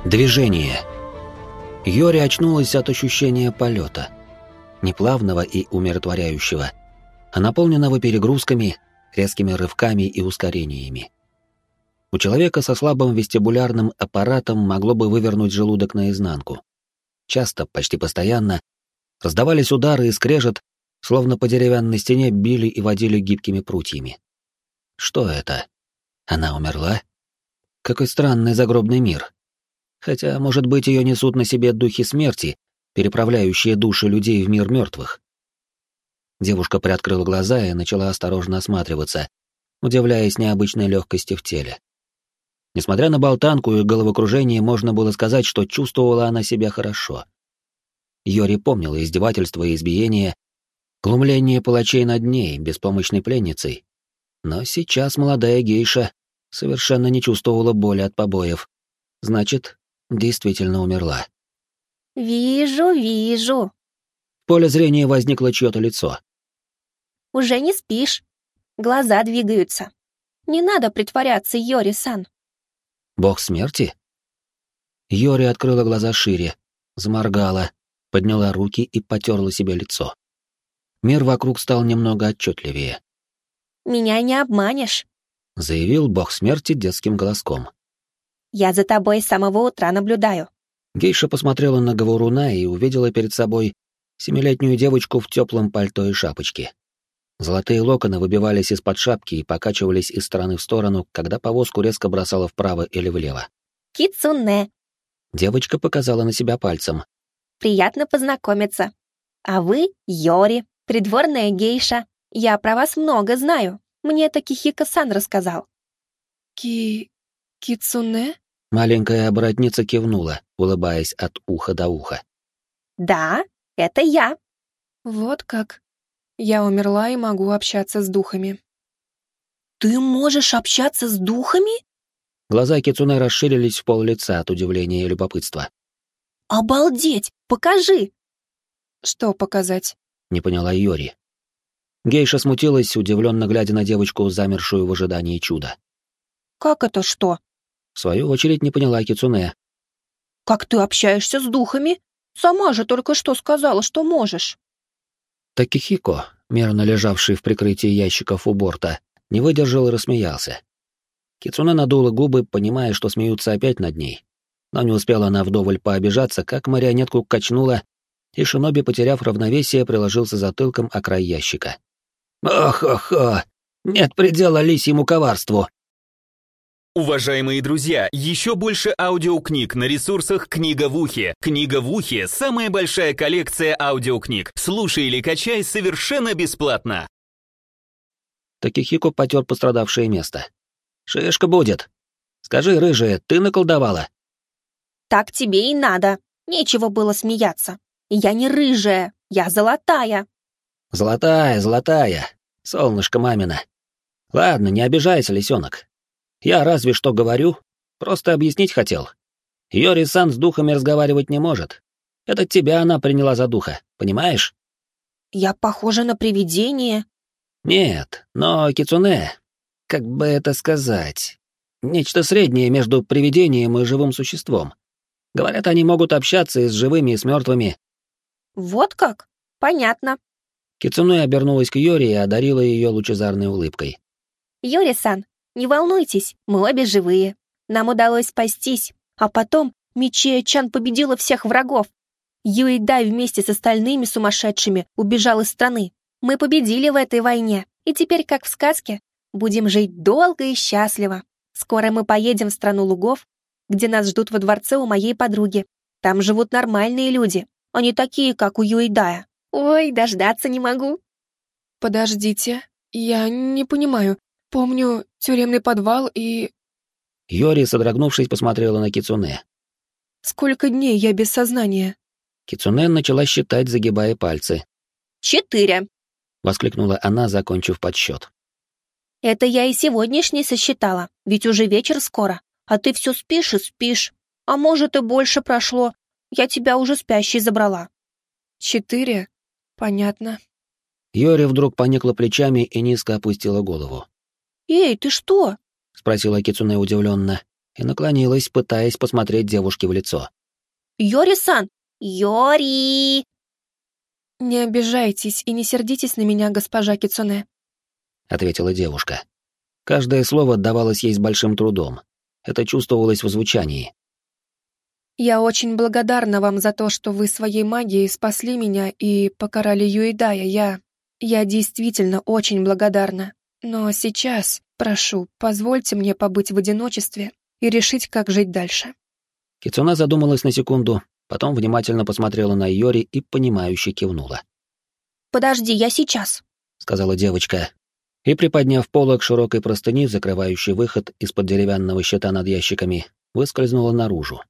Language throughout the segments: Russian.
Движение. Йори очнулась от ощущения полета. Не плавного и умиротворяющего, а наполненного перегрузками, резкими рывками и ускорениями. У человека со слабым вестибулярным аппаратом могло бы вывернуть желудок наизнанку. Часто, почти постоянно, раздавались удары и скрежет, словно по деревянной стене били и водили гибкими прутьями. Что это? Она умерла? Какой странный загробный мир. Хотя, может быть, ее несут на себе духи смерти, переправляющие души людей в мир мертвых. Девушка приоткрыла глаза и начала осторожно осматриваться, удивляясь необычной легкости в теле. Несмотря на болтанку и головокружение, можно было сказать, что чувствовала она себя хорошо. Йори помнила издевательства и избиения, глумление палачей над ней, беспомощной пленницей. Но сейчас молодая гейша совершенно не чувствовала боли от побоев. Значит, действительно умерла. «Вижу, вижу». В поле зрения возникло чье-то лицо. «Уже не спишь. Глаза двигаются. Не надо притворяться, Йори-сан». Бог смерти? Йори открыла глаза шире, заморгала, подняла руки и потерла себе лицо. Мир вокруг стал немного отчетливее. «Меня не обманешь», — заявил бог смерти детским голоском. «Я за тобой с самого утра наблюдаю». Гейша посмотрела на говоруна и увидела перед собой 7-летнюю девочку в теплом пальто и шапочке. Золотые локоны выбивались из-под шапки и покачивались из стороны в сторону, когда повозку резко бросала вправо или влево. «Кицуне, Девочка показала на себя пальцем. приятно познакомиться. А вы Йори, придворная гейша. Я про вас много знаю. Мне это Кихико-сан рассказал». Кицуне? Маленькая оборотница кивнула, улыбаясь от уха до уха. «Да, это я». Вот как. Я умерла и могу общаться с духами. «Ты можешь общаться с духами?» Глаза Кицуне расширились в пол-лица от удивления и любопытства. «Обалдеть! Покажи!» Что показать? Не поняла Йори. Гейша смутилась, удивленно глядя на девочку, замершую в ожидании чуда. «Как это что? В свою очередь не поняла Кицуне. Как ты общаешься с духами? Сама же только что сказала, что можешь». Такихико, мирно лежавший в прикрытии ящиков у борта, не выдержал и рассмеялся. Кицуне надула губы, понимая, что смеются опять над ней. Но не успела она вдоволь пообижаться, как марионетку качнула, и шиноби, потеряв равновесие, приложился затылком о край ящика. «Ох-ох-ох! Нет предела лисьему коварству!» Уважаемые друзья, еще больше аудиокниг на ресурсах «Книга в ухе». «Книга в ухе» — самая большая коллекция аудиокниг. Слушай или качай совершенно бесплатно. Такихико потер пострадавшее место. «Шишка будет. Скажи, рыжая, ты наколдовала?» «Так тебе и надо. Нечего было смеяться. Я не рыжая, я золотая». «Золотая, золотая. Солнышко мамина. Ладно, не обижайся, лисенок. Я разве что говорю, просто объяснить хотел. Йори-сан с духами разговаривать не может. Это тебя она приняла за духа, понимаешь?» «Я похожа на привидение». «Нет, но Кицуне, как бы это сказать, нечто среднее между привидением и живым существом. Говорят, они могут общаться и с живыми, и с мертвыми». «Вот как? Понятно». Кицуне обернулась к Йори и одарила ее лучезарной улыбкой. «Йори-сан, не волнуйтесь, мы обе живые. Нам удалось спастись, а потом Мичия-чан победила всех врагов. Юэдай вместе с остальными сумасшедшими убежал из страны. Мы победили в этой войне, и теперь, как в сказке, будем жить долго и счастливо. Скоро мы поедем в страну лугов, где нас ждут во дворце у моей подруги. Там живут нормальные люди, а не такие, как у Юэдая. Ой, дождаться не могу». Подождите, я не понимаю. Помню тюремный подвал и... Йори, содрогнувшись, посмотрела на Кицуне. Сколько дней я без сознания? Кицуне начала считать, загибая пальцы. 4. — воскликнула она, закончив подсчет. Это я и сегодняшний сосчитала, ведь уже вечер скоро, а ты все спишь и спишь. А может, и больше прошло, я тебя уже спящей забрала». 4? Понятно. Йори вдруг поникла плечами и низко опустила голову. «Эй, ты что?» — спросила Кицуне удивленно. и наклонилась, пытаясь посмотреть девушке в лицо. «Йори-сан! Йори!» «Не обижайтесь и не сердитесь на меня, госпожа Кицуне», — ответила девушка. Каждое слово давалось ей с большим трудом. Это чувствовалось в звучании. «Я очень благодарна вам за то, что вы своей магией спасли меня и покарали Юэдая. Я действительно очень благодарна. Но сейчас, прошу, позвольте мне побыть в одиночестве и решить, как жить дальше». Кицуна задумалась на секунду, потом внимательно посмотрела на Йори и понимающе кивнула. «Подожди, я сейчас», — сказала девочка, и, приподняв полог широкой простыни, закрывающей выход из-под деревянного щита над ящиками, выскользнула наружу.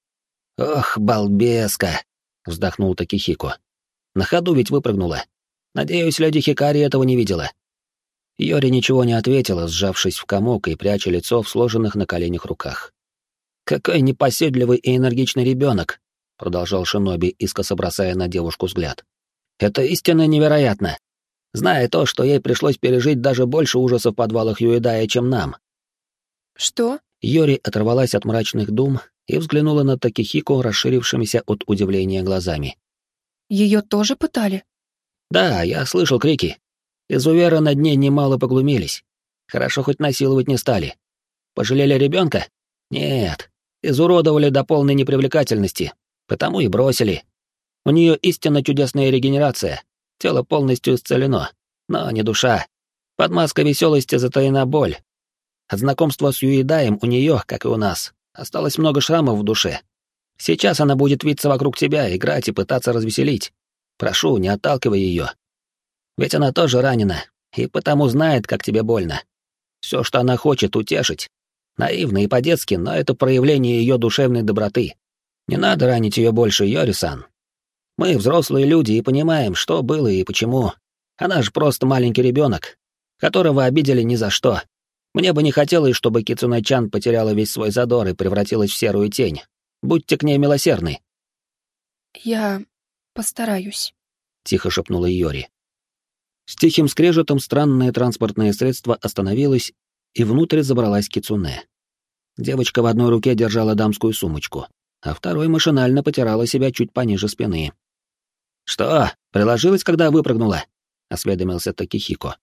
«Ох, балбеска!» — вздохнул Такихико. «На ходу ведь выпрыгнула. Надеюсь, леди Хикари этого не видела». Йори ничего не ответила, сжавшись в комок и пряча лицо в сложенных на коленях руках. «Какой непоседливый и энергичный ребенок!» — продолжал Шиноби, искоса бросая на девушку взгляд. «Это истинно невероятно. Зная то, что ей пришлось пережить даже больше ужасов в подвалах Юэдая, чем нам». «Что?» Йори оторвалась от мрачных дум и взглянула на Такихико расширившимися от удивления глазами. «Ее тоже пытали?» «Да, я слышал крики. Изуверы над ней немало поглумились. Хорошо, хоть насиловать не стали. Пожалели ребенка? Нет. Изуродовали до полной непривлекательности, потому и бросили. У нее истинно чудесная регенерация. Тело полностью исцелено, но не душа. Под маской веселости затаена боль. От знакомства с Юэдаем у нее, как и у нас, осталось много шрамов в душе. Сейчас она будет виться вокруг тебя, играть и пытаться развеселить. Прошу, не отталкивай ее. Ведь она тоже ранена, и потому знает, как тебе больно. Все, что она хочет, утешить. Наивно и по-детски, но это проявление ее душевной доброты. Не надо ранить ее больше, Йори-сан. Мы взрослые люди и понимаем, что было и почему. Она же просто маленький ребенок, которого обидели ни за что. Мне бы не хотелось, чтобы Кицуне-чан потеряла весь свой задор и превратилась в серую тень. Будьте к ней милосердны. «Я постараюсь», — тихо шепнула Йори. С тихим скрежетом странное транспортное средство остановилось, и внутрь забралась Кицуне. Девочка в одной руке держала дамскую сумочку, а второй машинально потирала себя чуть пониже спины. «Что, приложилась, когда выпрыгнула?» — осведомился Такихико.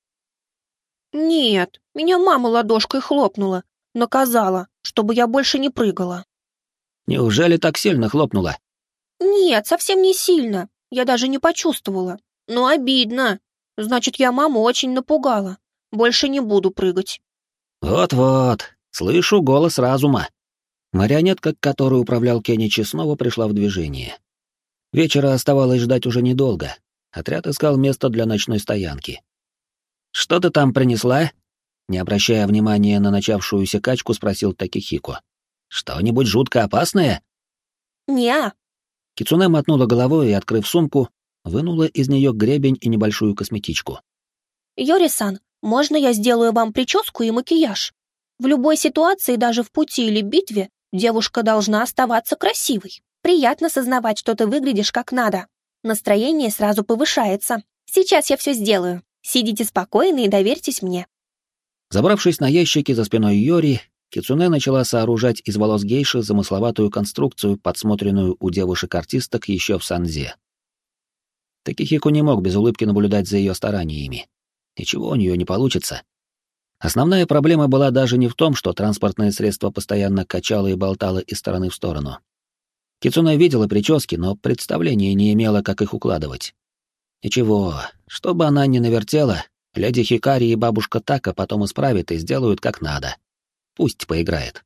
«Нет, меня мама ладошкой хлопнула, наказала, чтобы я больше не прыгала». «Неужели так сильно хлопнула?» «Нет, совсем не сильно, я даже не почувствовала. Но обидно. Значит, я маму очень напугала. Больше не буду прыгать». «Вот-вот, слышу голос разума». Марионетка, которой управлял Кеничи, снова пришла в движение. Вечера оставалось ждать уже недолго. Отряд искал место для ночной стоянки. «Что ты там принесла?» Не обращая внимания на начавшуюся качку, спросил Такихико. «Что-нибудь жутко опасное?» «Не-а». Кицуне мотнула головой и, открыв сумку, вынула из нее гребень и небольшую косметичку. «Йори-сан, можно я сделаю вам прическу и макияж? В любой ситуации, даже в пути или битве, девушка должна оставаться красивой. Приятно сознавать, что ты выглядишь как надо. Настроение сразу повышается. Сейчас я все сделаю. Сидите спокойно и доверьтесь мне». Забравшись на ящики за спиной Йори, Кицуне начала сооружать из волос гейши замысловатую конструкцию, подсмотренную у девушек-артисток еще в Санзе. Такихико не мог без улыбки наблюдать за ее стараниями. Ничего у нее не получится. Основная проблема была даже не в том, что транспортное средство постоянно качало и болтало из стороны в сторону. Кицуне видела прически, но представления не имела, как их укладывать. Ничего, что бы она ни навертела, леди Хикари и бабушка Така потом исправят и сделают как надо. Пусть поиграет.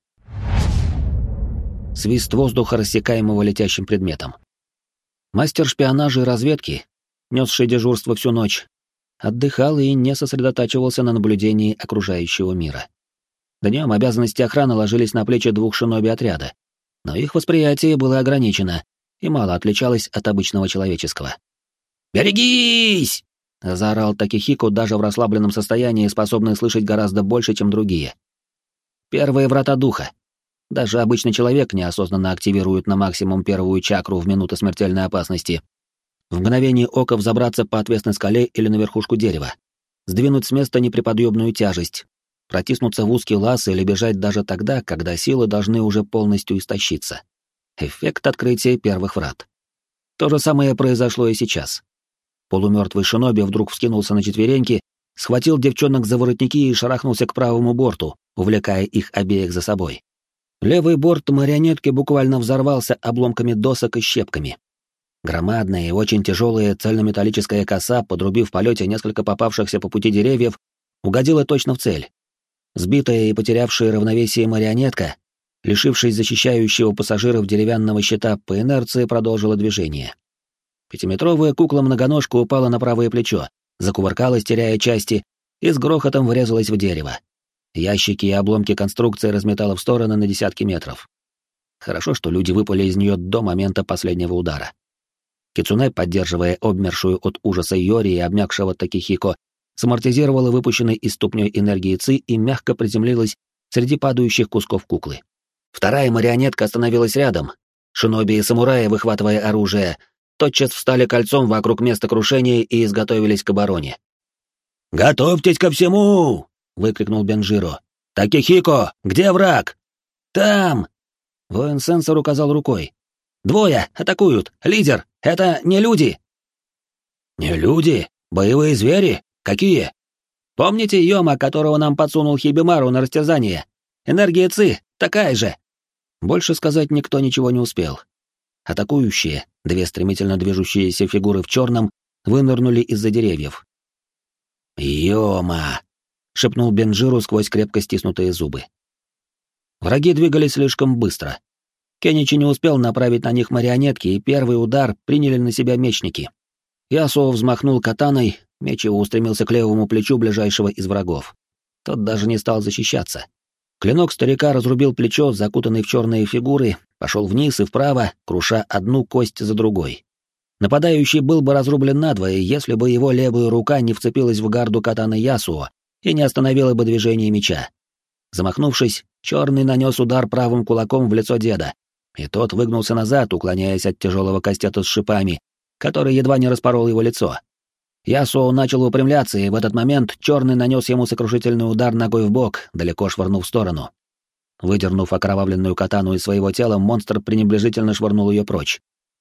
Свист воздуха, рассекаемого летящим предметом. Мастер шпионажа и разведки, несший дежурство всю ночь, отдыхал и не сосредотачивался на наблюдении окружающего мира. Днем обязанности охраны ложились на плечи двух шиноби отряда, но их восприятие было ограничено и мало отличалось от обычного человеческого. «Берегись!» — заорал Такихико, даже в расслабленном состоянии, способный слышать гораздо больше, чем другие. Первые врата духа. Даже обычный человек неосознанно активирует на максимум первую чакру в минуту смертельной опасности. В мгновение ока взобраться по отвесной скале или на верхушку дерева. Сдвинуть с места неприподъемную тяжесть. протиснуться в узкий лаз или бежать даже тогда, когда силы должны уже полностью истощиться. Эффект открытия первых врат. То же самое произошло и сейчас. Полумертвый шиноби вдруг вскинулся на четвереньки, схватил девчонок за воротники и шарахнулся к правому борту, увлекая их обеих за собой. Левый борт марионетки буквально взорвался обломками досок и щепками. Громадная и очень тяжелая цельнометаллическая коса, подрубив в полете несколько попавшихся по пути деревьев, угодила точно в цель. Сбитая и потерявшая равновесие марионетка, лишившись защищающего пассажиров деревянного щита, по инерции продолжила движение. Пятиметровая кукла-многоножка упала на правое плечо, закувыркалась, теряя части, и с грохотом врезалась в дерево. Ящики и обломки конструкции разметало в стороны на десятки метров. Хорошо, что люди выпали из нее до момента последнего удара. Кицуне, поддерживая обмершую от ужаса Йори и обмякшего Такихико, самортизировала выпущенной из ступней энергии Ци и мягко приземлилась среди падающих кусков куклы. Вторая марионетка остановилась рядом. Шиноби и самураи, выхватывая оружие, тотчас встали кольцом вокруг места крушения и изготовились к обороне. «Готовьтесь ко всему!» — выкрикнул Бенджиро. «Такихико, где враг?» «Там!» — воин-сенсор указал рукой. «Двое! Атакуют! Лидер! Это не люди!» «Не люди? Боевые звери? Какие?» «Помните Йома, которого нам подсунул Хибимару на растерзание? Энергия Ци такая же!» Больше сказать никто ничего не успел. Атакующие, две стремительно движущиеся фигуры в черном, вынырнули из-за деревьев. «Йома!» — шепнул Бенджиру сквозь крепко стиснутые зубы. Враги двигались слишком быстро. Кеничи не успел направить на них марионетки, и первый удар приняли на себя мечники. Ясуо взмахнул катаной, меч его устремился к левому плечу ближайшего из врагов. Тот даже не стал защищаться. Клинок старика разрубил плечо, закутанный в черные фигуры, пошел вниз и вправо, круша одну кость за другой. Нападающий был бы разрублен надвое, если бы его левая рука не вцепилась в гарду катаны Ясуо и не остановила бы движение меча. Замахнувшись, черный нанес удар правым кулаком в лицо деда, и тот выгнулся назад, уклоняясь от тяжелого кастета с шипами, который едва не распорол его лицо. Ясуо начал выпрямляться, и в этот момент черный нанес ему сокрушительный удар ногой в бок, далеко швырнув в сторону. Выдернув окровавленную катану из своего тела, монстр пренебрежительно швырнул ее прочь.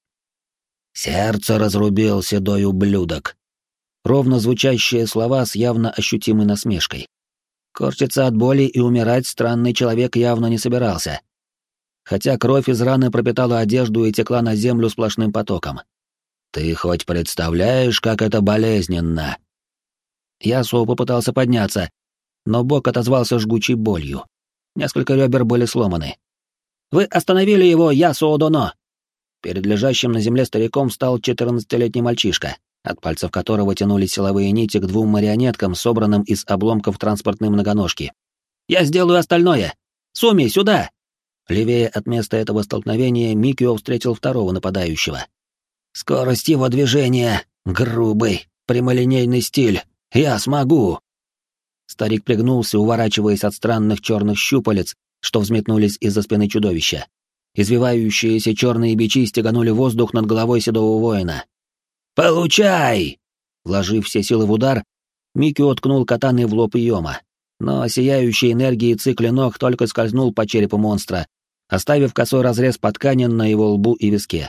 «Сердце разрубил седой ублюдок!» Ровно звучащие слова с явно ощутимой насмешкой. Корчиться от боли и умирать странный человек явно не собирался. Хотя кровь из раны пропитала одежду и текла на землю сплошным потоком. «Ты хоть представляешь, как это болезненно?» Ясуо попытался подняться, но бок отозвался жгучей болью. Несколько ребер были сломаны. «Вы остановили его, Ясуо Доно!» Перед лежащим на земле стариком встал 14-летний мальчишка, от пальцев которого тянулись силовые нити к двум марионеткам, собранным из обломков транспортной многоножки. «Я сделаю остальное! Суми, сюда!» Левее от места этого столкновения Микио встретил второго нападающего. «Скорость его движения, грубый, прямолинейный стиль. Я смогу!» Старик пригнулся, уворачиваясь от странных черных щупалец, что взметнулись из-за спины чудовища. Извивающиеся черные бичи стеганули воздух над головой седого воина. «Получай!» Вложив все силы в удар, Микио ткнул катаной в лоб Йома, но сияющий энергией клинок только скользнул по черепу монстра, оставив косой разрез по ткани на его лбу и виске.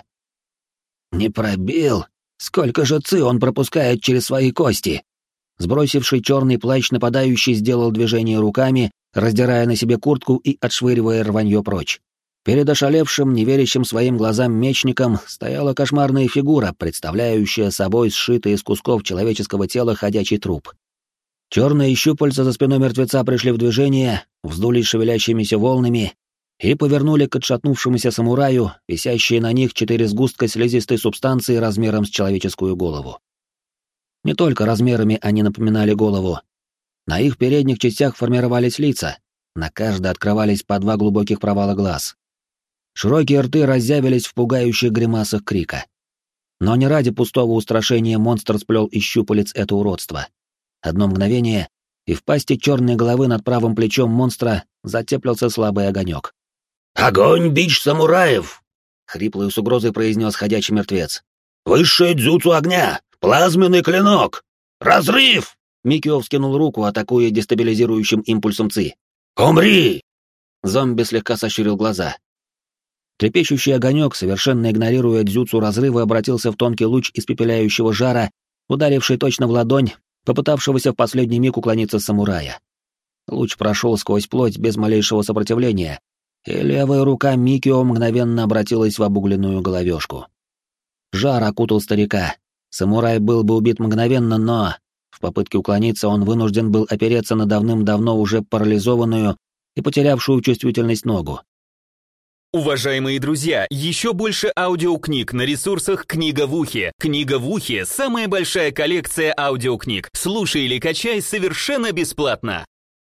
«Не пробил? Сколько же ци он пропускает через свои кости?» Сбросивший черный плащ нападающий сделал движение руками, раздирая на себе куртку и отшвыривая рванье прочь. Перед ошалевшим, неверящим своим глазам мечником стояла кошмарная фигура, представляющая собой сшитый из кусков человеческого тела ходячий труп. Черные щупальца за спиной мертвеца пришли в движение, вздулись шевелящимися волнами и повернули к отшатнувшемуся самураю, висящие на них 4 сгустка слизистой субстанции размером с человеческую голову. Не только размерами они напоминали голову. На их передних частях формировались лица, на каждой открывались по 2 глубоких провала глаз. Широкие рты разъявились в пугающих гримасах крика. Но не ради пустого устрашения монстр сплел из щупалец это уродство. Одно мгновение, и в пасти черной головы над правым плечом монстра затеплился слабый огонек. «Огонь, бич самураев!» — хриплой с угрозой произнес ходячий мертвец. «Высшее дзюцу огня! Плазменный клинок! Разрыв! Микио вскинул руку, атакуя дестабилизирующим импульсом ЦИ. «Умри!» Зомби слегка сощурил глаза. Трепещущий огонек, совершенно игнорируя дзюцу разрыва, обратился в тонкий луч испепеляющего жара, ударивший точно в ладонь, попытавшегося в последний миг уклониться самурая. Луч прошел сквозь плоть без малейшего сопротивления, и левая рука Микио мгновенно обратилась в обугленную головешку. Жар окутал старика. Самурай был бы убит мгновенно, но в попытке уклониться он вынужден был опереться на давным-давно уже парализованную и потерявшую чувствительность ногу. Уважаемые друзья, еще больше аудиокниг на ресурсах «Книга в ухе». «Книга в ухе» — самая большая коллекция аудиокниг. Слушай или качай совершенно бесплатно.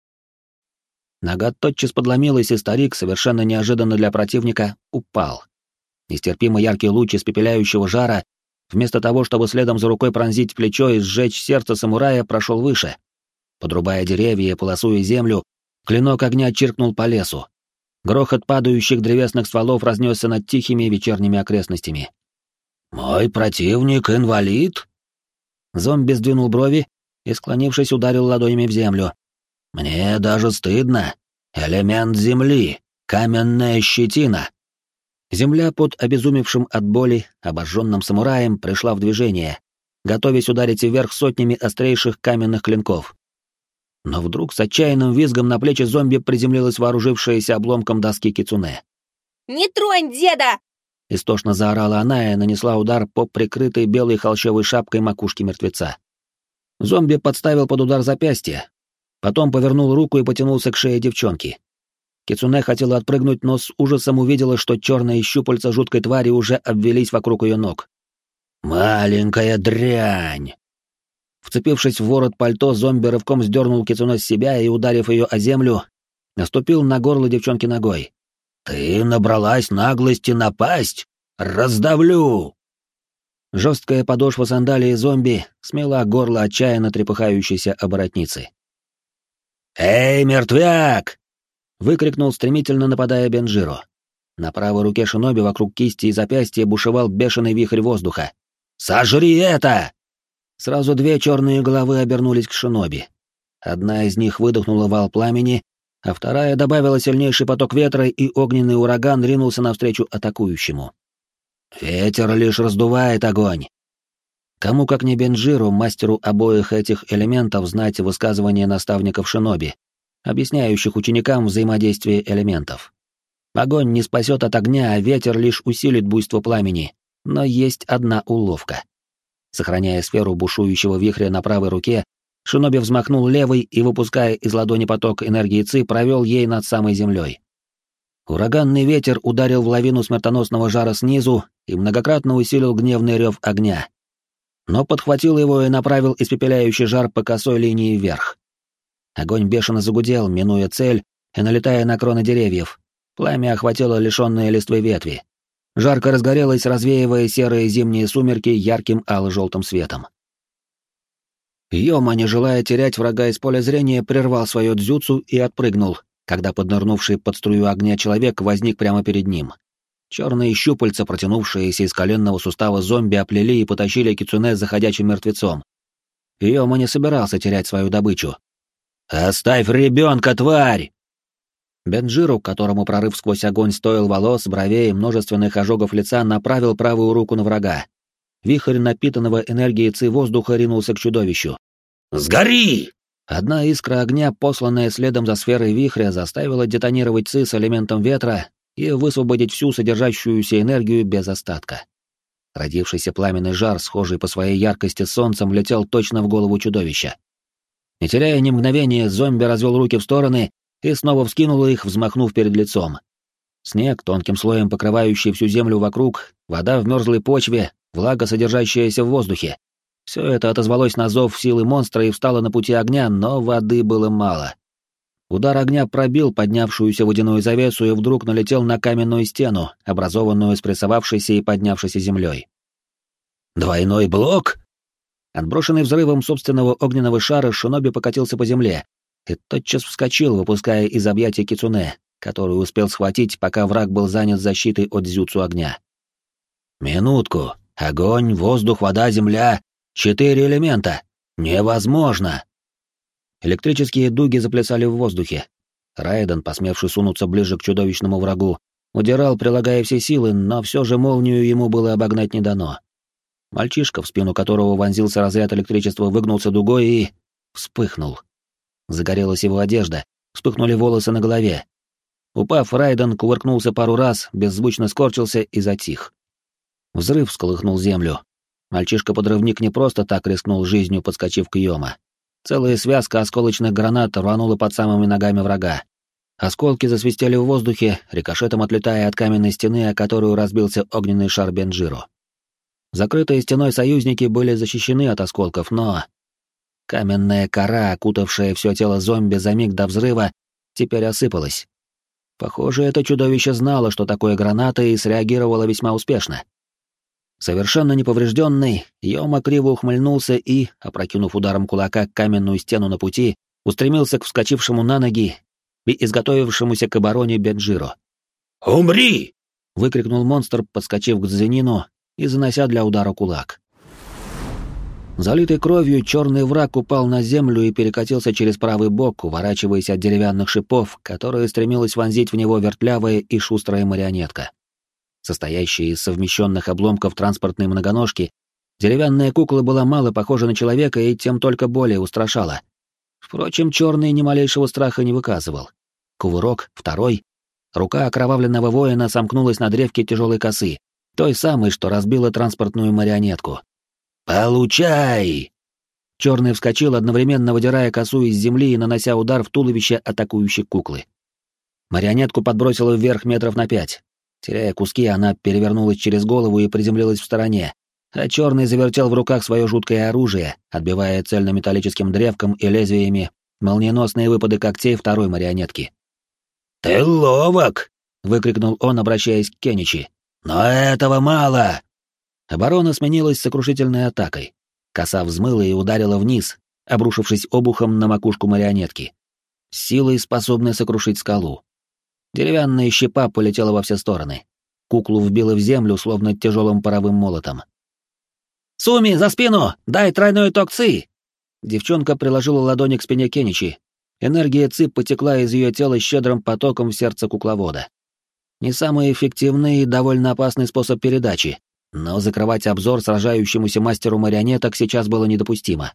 Нога тотчас подломилась, и старик, совершенно неожиданно для противника, упал. Нестерпимо яркий луч испепеляющего жара, вместо того, чтобы следом за рукой пронзить плечо и сжечь сердце самурая, прошел выше. Подрубая деревья и полосуя землю, клинок огня чиркнул по лесу. Грохот падающих древесных стволов разнесся над тихими вечерними окрестностями. «Мой противник инвалид?» Зомби сдвинул брови и, склонившись, ударил ладонями в землю. «Мне даже стыдно. Элемент земли, каменная щетина». Земля под обезумевшим от боли, обожженным самураем пришла в движение, готовясь ударить вверх сотнями острейших каменных клинков. Но вдруг с отчаянным визгом на плечи зомби приземлилась вооружившаяся обломком доски кицуне. «Не тронь деда!» Истошно заорала она и нанесла удар по прикрытой белой холщовой шапкой макушке мертвеца. Зомби подставил под удар запястье, потом повернул руку и потянулся к шее девчонки. Кицуне хотела отпрыгнуть, но с ужасом увидела, что черные щупальца жуткой твари уже обвелись вокруг ее ног. «Маленькая дрянь!» Вцепившись в ворот пальто, зомби рывком сдернул Кицуне с себя и, ударив ее о землю, наступил на горло девчонки ногой. «Ты набралась наглости напасть? Раздавлю!» Жесткая подошва сандалии зомби смела горло отчаянно трепыхающейся оборотницы. «Эй, мертвяк!» — выкрикнул, стремительно нападая Бенджиро. На правой руке шиноби вокруг кисти и запястья бушевал бешеный вихрь воздуха. «Сожри это!» Сразу две черные головы обернулись к шиноби. Одна из них выдохнула вал пламени, а вторая добавила сильнейший поток ветра, и огненный ураган ринулся навстречу атакующему. «Ветер лишь раздувает огонь». Кому как не Бенджиру, мастеру обоих этих элементов, знать высказывания наставников шиноби, объясняющих ученикам взаимодействие элементов. Огонь не спасет от огня, а ветер лишь усилит буйство пламени, но есть одна уловка. Сохраняя сферу бушующего вихря на правой руке, шиноби взмахнул левой и, выпуская из ладони поток энергии ЦИ, провел ей над самой землей. Ураганный ветер ударил в лавину смертоносного жара снизу и многократно усилил гневный рев огня. Но подхватил его и направил испепеляющий жар по косой линии вверх. Огонь бешено загудел, минуя цель и налетая на кроны деревьев. Пламя охватило лишенные листвы ветви. Жарко разгорелось, развеивая серые зимние сумерки ярким ало-желтым светом. Йома, не желая терять врага из поля зрения, прервал свое дзюцу и отпрыгнул, когда поднырнувший под струю огня человек возник прямо перед ним. Черные щупальца, протянувшиеся из коленного сустава зомби, оплели и потащили кицуне за ходячим мертвецом. Йома не собирался терять свою добычу. «Оставь ребенка, тварь!» Бенджиру, которому прорыв сквозь огонь стоил волос, бровей и множественных ожогов лица, направил правую руку на врага. Вихрь напитанного энергией ЦИ воздуха ринулся к чудовищу. «Сгори!» Одна искра огня, посланная следом за сферой вихря, заставила детонировать ЦИ с элементом ветра и высвободить всю содержащуюся энергию без остатка. Родившийся пламенный жар, схожий по своей яркости с солнцем, летел точно в голову чудовища. Не теряя ни мгновения, зомби развел руки в стороны и снова вскинул их, взмахнув перед лицом. Снег, тонким слоем покрывающий всю землю вокруг, вода в мерзлой почве, влага, содержащаяся в воздухе. Все это отозвалось на зов силы монстра и встало на пути огня, но воды было мало. Удар огня пробил поднявшуюся водяную завесу и вдруг налетел на каменную стену, образованную спрессовавшейся и поднявшейся землей. «Двойной блок?» Отброшенный взрывом собственного огненного шара, шиноби покатился по земле и тотчас вскочил, выпуская из объятий кицуне, которую успел схватить, пока враг был занят защитой от дзюцу огня. «Минутку. Огонь, воздух, вода, земля. 4 элемента. Невозможно!» Электрические дуги заплясали в воздухе. Райден, посмевший сунуться ближе к чудовищному врагу, удирал, прилагая все силы, но все же молнию ему было обогнать не дано. Мальчишка, в спину которого вонзился разряд электричества, выгнулся дугой и... вспыхнул. Загорелась его одежда, вспыхнули волосы на голове. Упав, Райден кувыркнулся пару раз, беззвучно скорчился и затих. Взрыв всколыхнул землю. Мальчишка-подрывник не просто так рискнул жизнью, подскочив к Йома. Целая связка осколочных гранат рванула под самыми ногами врага. Осколки засвистели в воздухе, рикошетом отлетая от каменной стены, о которую разбился огненный шар Бенджиро. Закрытые стеной союзники были защищены от осколков, но... каменная кора, окутавшая все тело зомби за миг до взрыва, теперь осыпалась. Похоже, это чудовище знало, что такое граната, и среагировало весьма успешно. Совершенно неповрежденный, Йома криво ухмыльнулся и, опрокинув ударом кулака каменную стену на пути, устремился к вскочившему на ноги и изготовившемуся к обороне Бенджиро. «Умри!» — выкрикнул монстр, подскочив к Дзенину и занося для удара кулак. Залитый кровью, черный враг упал на землю и перекатился через правый бок, уворачиваясь от деревянных шипов, которые стремилась вонзить в него вертлявая и шустрая марионетка. Состоящая из совмещенных обломков транспортной многоножки, деревянная кукла была мало похожа на человека и тем только более устрашала. Впрочем, черный ни малейшего страха не выказывал. Кувырок, второй. Рука окровавленного воина сомкнулась на древке тяжелой косы, той самой, что разбила транспортную марионетку. «Получай!» Черный вскочил, одновременно выдирая косу из земли и нанося удар в туловище атакующей куклы. Марионетку подбросило вверх метров на 5. Теряя куски, она перевернулась через голову и приземлилась в стороне, а черный завертел в руках свое жуткое оружие, отбивая цельнометаллическим древком и лезвиями молниеносные выпады когтей второй марионетки. «Ты ловок!» — выкрикнул он, обращаясь к Кеничи. «Но этого мало!» Оборона сменилась сокрушительной атакой. Коса взмыла и ударила вниз, обрушившись обухом на макушку марионетки. С силой, способной сокрушить скалу. Деревянная щепа полетела во все стороны. Куклу вбило в землю, словно тяжелым паровым молотом. «Суми, за спину! Дай тройной ток ци!» Девчонка приложила ладони к спине Кеничи. Энергия ци потекла из ее тела щедрым потоком в сердце кукловода. Не самый эффективный и довольно опасный способ передачи, но закрывать обзор сражающемуся мастеру марионеток сейчас было недопустимо.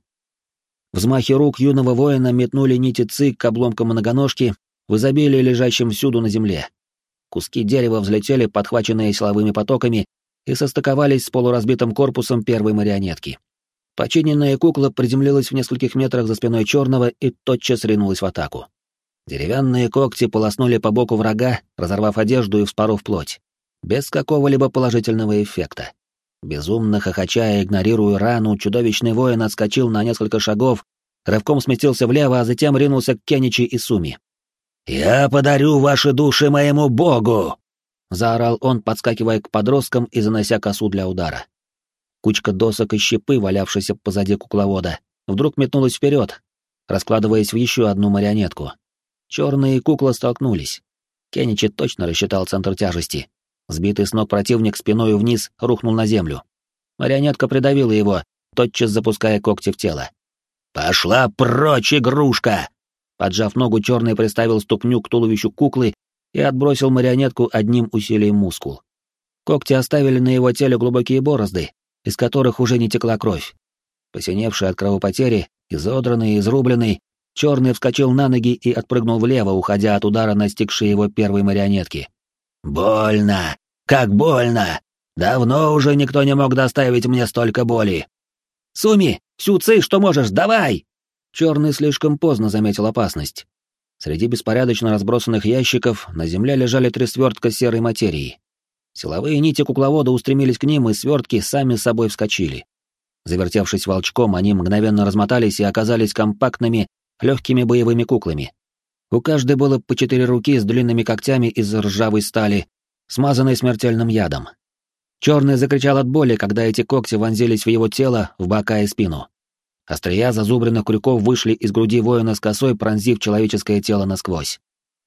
Взмахи рук юного воина метнули нити ци к обломкам многоножки, в изобилии лежащим всюду на земле. Куски дерева взлетели, подхваченные силовыми потоками, и состыковались с полуразбитым корпусом первой марионетки. Починенная кукла приземлилась в нескольких метрах за спиной черного и тотчас ринулась в атаку. Деревянные когти полоснули по боку врага, разорвав одежду и вспоров плоть. Без какого-либо положительного эффекта. Безумно хохоча и игнорируя рану, чудовищный воин отскочил на несколько шагов, рывком сместился влево, а затем ринулся к Кеничи и Суми. «Я подарю ваши души моему богу!» — заорал он, подскакивая к подросткам и занося косу для удара. Кучка досок и щепы, валявшейся позади кукловода, вдруг метнулась вперед, раскладываясь в еще одну марионетку. Черные и кукла столкнулись. Кеничи точно рассчитал центр тяжести. Сбитый с ног противник спиной вниз рухнул на землю. Марионетка придавила его, тотчас запуская когти в тело. «Пошла прочь, игрушка!» Поджав ногу, черный приставил ступню к туловищу куклы и отбросил марионетку одним усилием мускул. Когти оставили на его теле глубокие борозды, из которых уже не текла кровь. Посиневший от кровопотери, изодранный и изрубленный, черный вскочил на ноги и отпрыгнул влево, уходя от удара настигшей его первой марионетки. «Больно! Как больно! Давно уже никто не мог доставить мне столько боли!» «Суми, всю ци, что можешь, давай!» Черный слишком поздно заметил опасность. Среди беспорядочно разбросанных ящиков на земле лежали 3 свертка серой материи. Силовые нити кукловода устремились к ним, и свертки сами собой вскочили. Завертевшись волчком, они мгновенно размотались и оказались компактными, легкими боевыми куклами. У каждой было по 4 руки с длинными когтями из ржавой стали, смазанной смертельным ядом. Черный закричал от боли, когда эти когти вонзились в его тело, в бока и спину. Острия зазубренных крюков вышли из груди воина с косой, пронзив человеческое тело насквозь.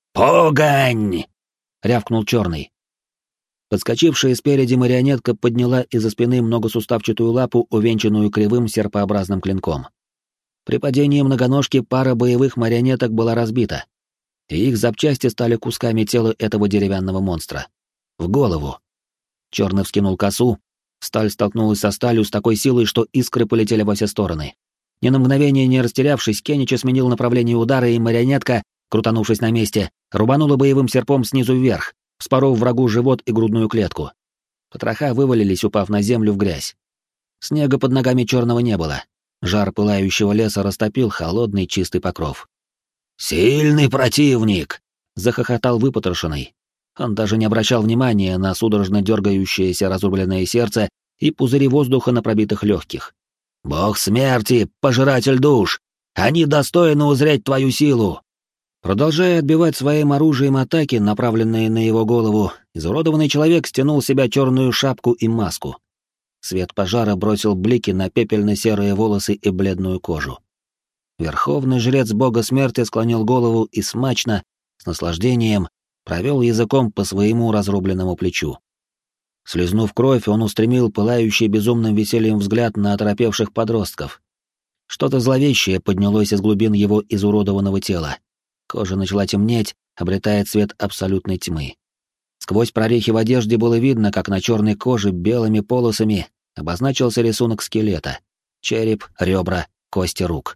«Погонь!» — рявкнул черный. Подскочившая спереди марионетка подняла из-за спины многосуставчатую лапу, увенчанную кривым серпообразным клинком. При падении многоножки пара боевых марионеток была разбита, и их запчасти стали кусками тела этого деревянного монстра. В голову. Черный вскинул косу, сталь столкнулась со сталью с такой силой, что искры полетели во все стороны. Ни на мгновение не растерявшись, Кеничи сменил направление удара, и марионетка, крутанувшись на месте, рубанула боевым серпом снизу вверх, вспоров врагу живот и грудную клетку. Потроха вывалились, упав на землю в грязь. Снега под ногами черного не было. Жар пылающего леса растопил холодный чистый покров. «Сильный противник!» — захохотал выпотрошенный. Он даже не обращал внимания на судорожно дергающееся разрубленное сердце и пузыри воздуха на пробитых легких. «Бог смерти, пожиратель душ! Они достойны узреть твою силу!» Продолжая отбивать своим оружием атаки, направленные на его голову, изуродованный человек стянул с себя черную шапку и маску. Свет пожара бросил блики на пепельно-серые волосы и бледную кожу. Верховный жрец бога смерти склонил голову и смачно, с наслаждением, провел языком по своему разрубленному плечу. Слизнув кровь, он устремил пылающий безумным весельем взгляд на оторопевших подростков. Что-то зловещее поднялось из глубин его изуродованного тела. Кожа начала темнеть, обретая цвет абсолютной тьмы. Сквозь прорехи в одежде было видно, как на черной коже белыми полосами обозначился рисунок скелета. Череп, ребра, кости рук.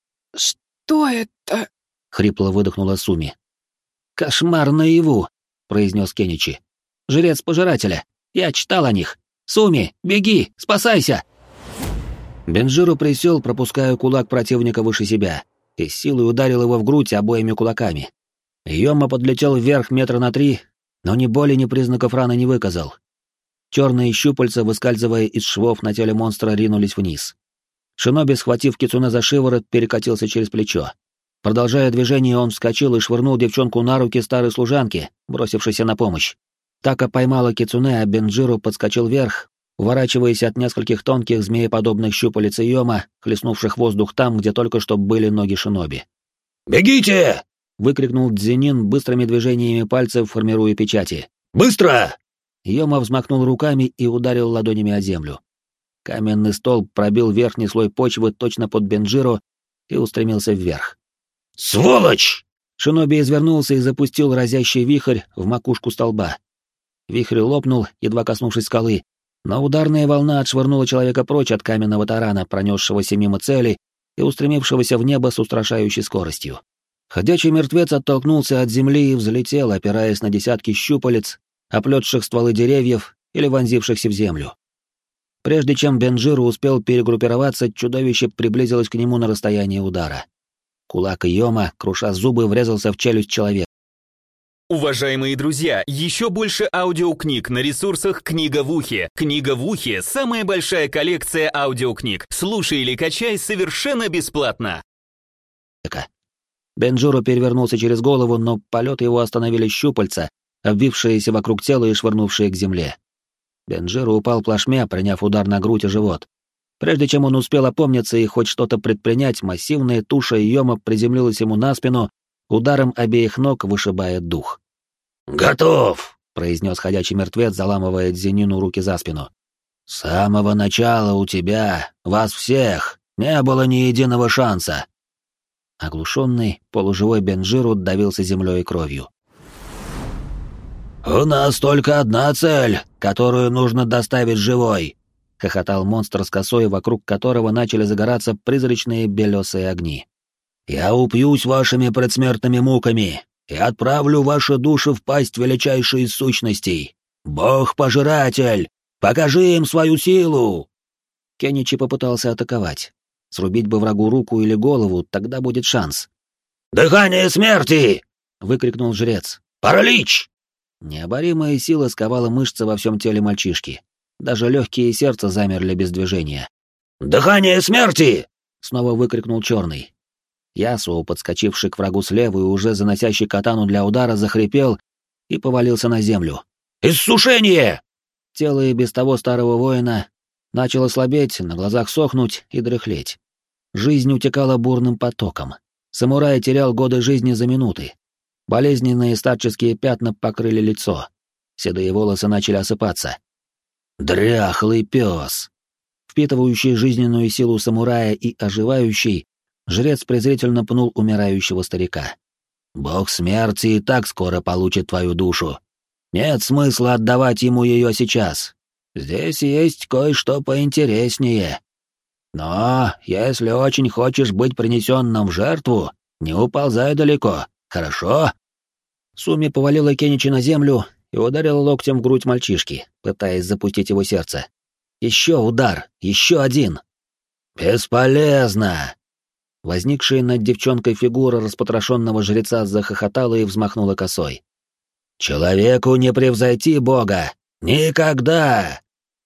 «Что это?» — хрипло выдохнула Суми. «Кошмар наяву», — произнес Кеничи. «Жрец пожирателя. Я читал о них. Суми, беги, спасайся!» Бенджиру присел, пропуская кулак противника выше себя, и с силой ударил его в грудь обоими кулаками. Йома подлетел вверх метра на 3, но ни боли, ни признаков раны не выказал. Черные щупальца, выскальзывая из швов на теле монстра, ринулись вниз. Шиноби, схватив кицуне за шиворот, перекатился через плечо. Продолжая движение, он вскочил и швырнул девчонку на руки старой служанки, бросившейся на помощь. Така поймала кицуне, а Бенджиру подскочил вверх, уворачиваясь от нескольких тонких змееподобных щупалец Йома, хлестнувших воздух там, где только что были ноги Шиноби. «Бегите!» — выкрикнул Дзинин, быстрыми движениями пальцев формируя печати. «Быстро!» Йома взмахнул руками и ударил ладонями о землю. Каменный столб пробил верхний слой почвы точно под Бенджиро и устремился вверх. «Сволочь!» Шиноби извернулся и запустил разящий вихрь в макушку столба. Вихрь лопнул, едва коснувшись скалы, но ударная волна отшвырнула человека прочь от каменного тарана, пронесшегося мимо цели и устремившегося в небо с устрашающей скоростью. Ходячий мертвец оттолкнулся от земли и взлетел, опираясь на десятки щупалец, оплетших стволы деревьев или вонзившихся в землю. Прежде чем Бенджиру успел перегруппироваться, чудовище приблизилось к нему на расстояние удара. Кулак Йома, круша зубы, врезался в челюсть человека. Уважаемые друзья, еще больше аудиокниг на ресурсах «Книга в ухе». «Книга в ухе» — самая большая коллекция аудиокниг. Слушай или качай совершенно бесплатно. Бенджиру перевернулся через голову, но полет его остановили щупальца, обвившиеся вокруг тела и швырнувшие к земле. Бенджиру упал плашмя, приняв удар на грудь и живот. Прежде чем он успел опомниться и хоть что-то предпринять, массивная туша Йома приземлилась ему на спину, ударом обеих ног вышибая дух. «Готов!» — произнес ходячий мертвец, заламывая Дзинину руки за спину. «С самого начала у тебя, вас всех, не было ни единого шанса!» Оглушенный, полуживой Бенджиру давился землей и кровью. «У нас только одна цель, которую нужно доставить живой!» — хохотал монстр с косой, вокруг которого начали загораться призрачные белесые огни. «Я упьюсь вашими предсмертными муками и отправлю ваши души в пасть величайшей из сущностей. Бог-пожиратель, покажи им свою силу!» Кеничи попытался атаковать. Срубить бы врагу руку или голову, тогда будет шанс. «Дыхание смерти!» — выкрикнул жрец. «Паралич!» Необоримая сила сковала мышцы во всем теле мальчишки. Даже легкие и сердце замерли без движения. «Дыхание смерти!» — снова выкрикнул черный. Ясуо, подскочивший к врагу слева и уже заносящий катану для удара, захрипел и повалился на землю. «Иссушение!» Тело и без того старого воина начало слабеть, на глазах сохнуть и дряхлеть. Жизнь утекала бурным потоком. Самурай терял годы жизни за минуты. Болезненные старческие пятна покрыли лицо. Седые волосы начали осыпаться. «Дряхлый пес!» Впитывающий жизненную силу самурая и оживающий, Жрец презрительно пнул умирающего старика. «Бог смерти и так скоро получит твою душу. Нет смысла отдавать ему ее сейчас. Здесь есть кое-что поинтереснее. Но если очень хочешь быть принесенным в жертву, не уползай далеко, хорошо?» Суми повалила Кеничи на землю и ударила локтем в грудь мальчишки, пытаясь запустить его сердце. Еще удар, еще один. «Бесполезно!» Возникшая над девчонкой фигура распотрошенного жреца захохотала и взмахнула косой. «Человеку не превзойти Бога! Никогда!»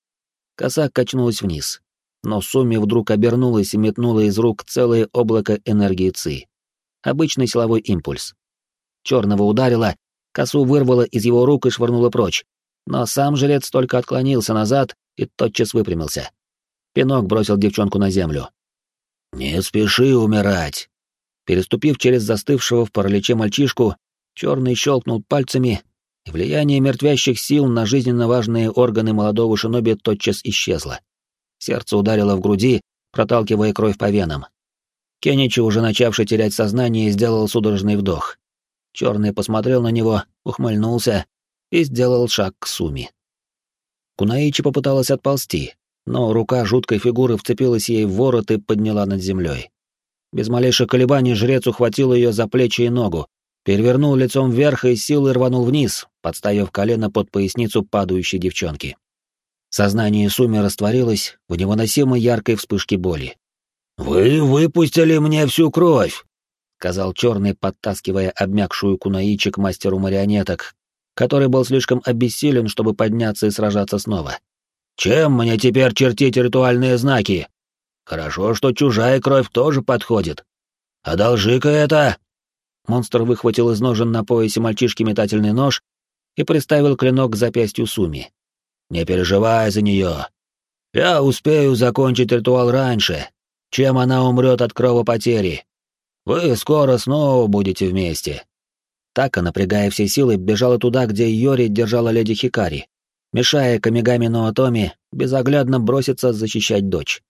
Коса качнулась вниз, но Суми вдруг обернулась и метнула из рук целое облако энергии Ци. Обычный силовой импульс. Черного ударила, косу вырвала из его рук и швырнула прочь, но сам жрец только отклонился назад и тотчас выпрямился. Пинок бросил девчонку на землю. «Не спеши умирать!» Переступив через застывшего в параличе мальчишку, черный щелкнул пальцами, и влияние мертвящих сил на жизненно важные органы молодого шиноби тотчас исчезло. Сердце ударило в груди, проталкивая кровь по венам. Кеничи, уже начавший терять сознание, сделал судорожный вдох. Черный посмотрел на него, ухмыльнулся и сделал шаг к Суми. Кунаичи попыталась отползти, но рука жуткой фигуры вцепилась ей в ворот и подняла над землей. Без малейших колебаний жрец ухватил ее за плечи и ногу, перевернул лицом вверх и силой рванул вниз, подставив колено под поясницу падающей девчонки. Сознание Суми растворилось в невыносимо яркой вспышке боли. «Вы выпустили мне всю кровь!» — сказал черный, подтаскивая обмякшую Кунаичи к мастеру марионеток, который был слишком обессилен, чтобы подняться и сражаться снова. «Чем мне теперь чертить ритуальные знаки? Хорошо, что чужая кровь тоже подходит. Одолжи-ка это!» Монстр выхватил из ножен на поясе мальчишки метательный нож и приставил клинок к запястью Суми. «Не переживай за нее. Я успею закончить ритуал раньше, чем она умрет от кровопотери. Вы скоро снова будете вместе». Така, напрягая все силы, бежала туда, где Йори держала леди Хикари, мешая Камигами Ноотоми безоглядно броситься защищать дочь.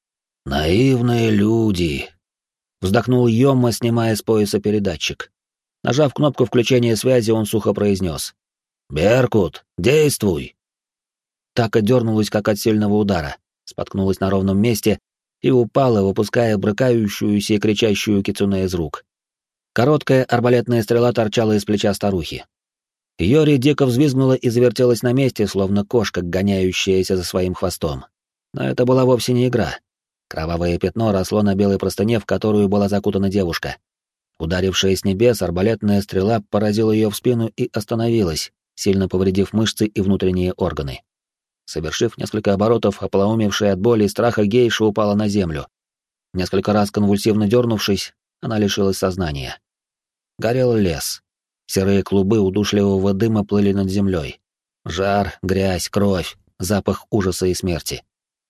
«Наивные люди!» — вздохнул Йома, снимая с пояса передатчик. Нажав кнопку включения связи, он сухо произнес: «Беркут, действуй!» Така дернулась, как от сильного удара, споткнулась на ровном месте и упала, выпуская брыкающуюся и кричащую кицуне из рук. Короткая арбалетная стрела торчала из плеча старухи. Йори дико взвизгнула и завертелась на месте, словно кошка, гоняющаяся за своим хвостом. Но это была вовсе не игра. Кровавое пятно росло на белой простыне, в которую была закутана девушка. Ударившая с небес арбалетная стрела поразила ее в спину и остановилась, сильно повредив мышцы и внутренние органы. Совершив несколько оборотов, ополоумевшая от боли и страха гейша упала на землю. Несколько раз конвульсивно дернувшись, она лишилась сознания. Горел лес. Серые клубы удушливого дыма плыли над землей. Жар, грязь, кровь, запах ужаса и смерти.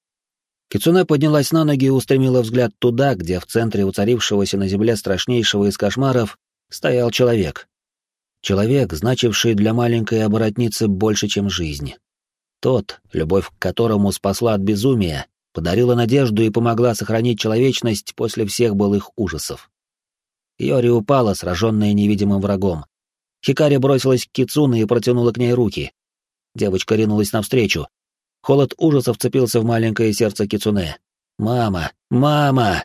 Кицуне поднялась на ноги и устремила взгляд туда, где в центре уцарившегося на земле страшнейшего из кошмаров стоял человек. Человек, значивший для маленькой оборотницы больше, чем жизнь. Тот, любовь к которому спасла от безумия, подарила надежду и помогла сохранить человечность после всех былых ужасов. Йори упала, сраженная невидимым врагом. Хикари бросилась к Кицуне и протянула к ней руки. Девочка ринулась навстречу. Холод ужаса вцепился в маленькое сердце Кицуне. «Мама! Мама!»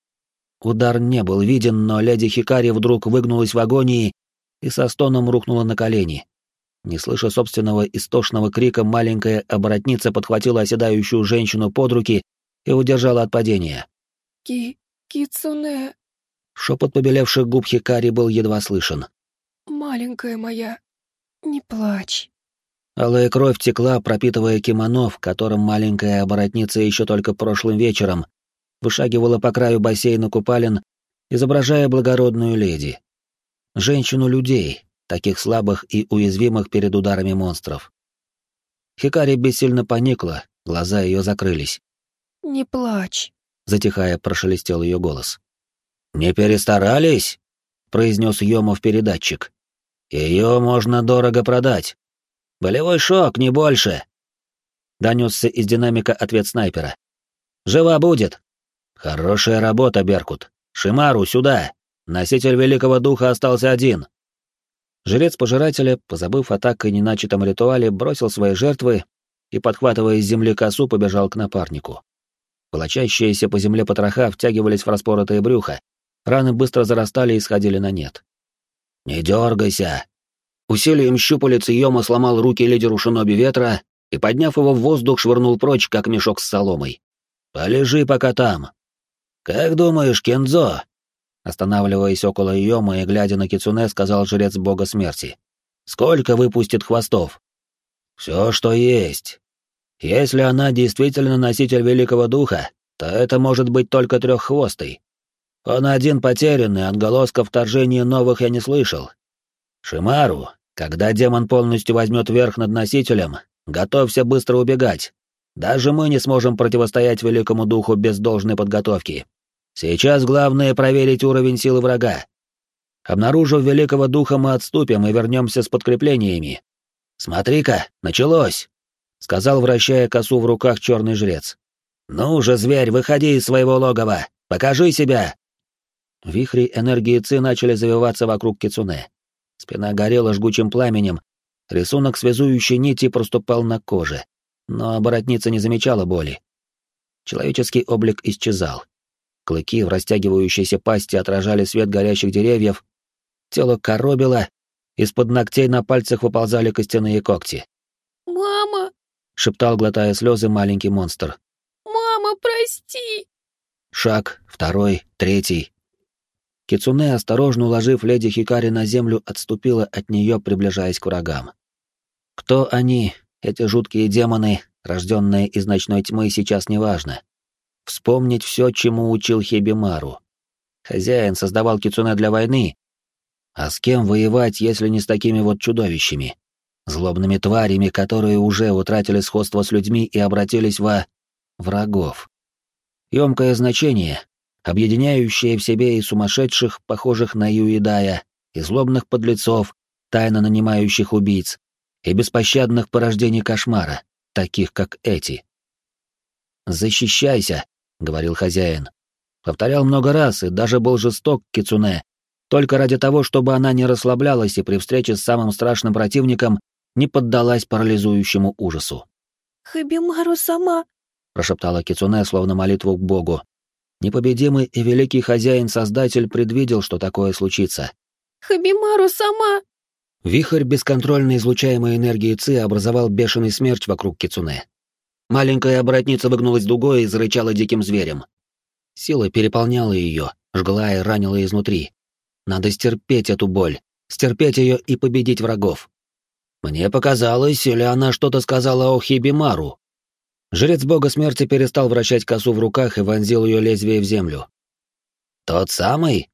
Удар не был виден, но леди Хикари вдруг выгнулась в агонии и со стоном рухнула на колени. Не слыша собственного истошного крика, маленькая оборотница подхватила оседающую женщину под руки и удержала от падения. Кицуне...» Шепот побелевших губ Хикари был едва слышен. «Маленькая моя, не плачь». Алая кровь текла, пропитывая кимоно, в котором маленькая оборотница еще только прошлым вечером вышагивала по краю бассейна купалин, изображая благородную леди. Женщину-людей, таких слабых и уязвимых перед ударами монстров. Хикари бессильно поникла, глаза ее закрылись. «Не плачь», — затихая, прошелестел ее голос. «Не перестарались?» — произнес Йома в передатчик. «Ее можно дорого продать. Болевой шок, не больше!» Донесся из динамика ответ снайпера. «Жива будет!» «Хорошая работа, Беркут. Шимару, сюда! Носитель Великого Духа остался один!» Жрец Пожирателя, позабыв о так и неначатом ритуале, бросил свои жертвы и, подхватывая из земли косу, побежал к напарнику. Волочащиеся по земле потроха втягивались в распоротое брюхо, раны быстро зарастали и сходили на нет. «Не дергайся!» Усилием щупалец Йома сломал руки лидеру шиноби ветра и, подняв его в воздух, швырнул прочь, как мешок с соломой. «Полежи пока там. Как думаешь, Кензо?» Останавливаясь около Йома и глядя на Кицуне, сказал жрец бога смерти. «Сколько выпустит хвостов?» «Все, что есть. Если она действительно носитель Великого Духа, то это может быть только треххвостый. Он один потерянный, отголосков вторжения новых я не слышал. Шимару, когда демон полностью возьмет верх над носителем, готовься быстро убегать. Даже мы не сможем противостоять Великому Духу без должной подготовки. Сейчас главное проверить уровень силы врага. Обнаружив Великого Духа, мы отступим и вернемся с подкреплениями. Смотри-ка, началось!» — сказал, вращая косу в руках черный жрец. «Ну же, зверь, выходи из своего логова! Покажи себя!» Вихри энергии Ци начали завиваться вокруг Кицуне. Спина горела жгучим пламенем, рисунок связующей нити проступал на коже, но оборотница не замечала боли. Человеческий облик исчезал. Клыки в растягивающейся пасти отражали свет горящих деревьев, тело коробило, из-под ногтей на пальцах выползали костяные когти. «Мама!» — шептал, глотая слезы, маленький монстр. «Мама, прости!» Шаг, второй, третий. Кицуне, осторожно уложив леди Хикари на землю, отступила от нее, приближаясь к врагам. Кто они, эти жуткие демоны, рожденные из ночной тьмы, сейчас неважно. Вспомнить все, чему учил Хибимару. Хозяин создавал Кицуне для войны. А с кем воевать, если не с такими вот чудовищами? Злобными тварями, которые уже утратили сходство с людьми и обратились во... врагов. Ёмкое значение, объединяющее в себе и сумасшедших, похожих на Юидая, и злобных подлецов, тайно нанимающих убийц, и беспощадных порождений кошмара, таких как эти. «Защищайся», — говорил хозяин. Повторял много раз и даже был жесток к Кицуне, только ради того, чтобы она не расслаблялась и при встрече с самым страшным противником не поддалась парализующему ужасу. «Хибимару сама!» — прошептала Кицуне, словно молитву к Богу. Непобедимый и великий хозяин-создатель предвидел, что такое случится. «Хибимару сама!» Вихрь бесконтрольно излучаемой энергии Ци образовал бешеный смерч вокруг Кицуне. Маленькая оборотница выгнулась дугой и зарычала диким зверем. Сила переполняла ее, жгла и ранила изнутри. Надо стерпеть эту боль, стерпеть ее и победить врагов. «Мне показалось, или она что-то сказала о Хибимару?» Жрец бога смерти перестал вращать косу в руках и вонзил ее лезвие в землю. «Тот самый?»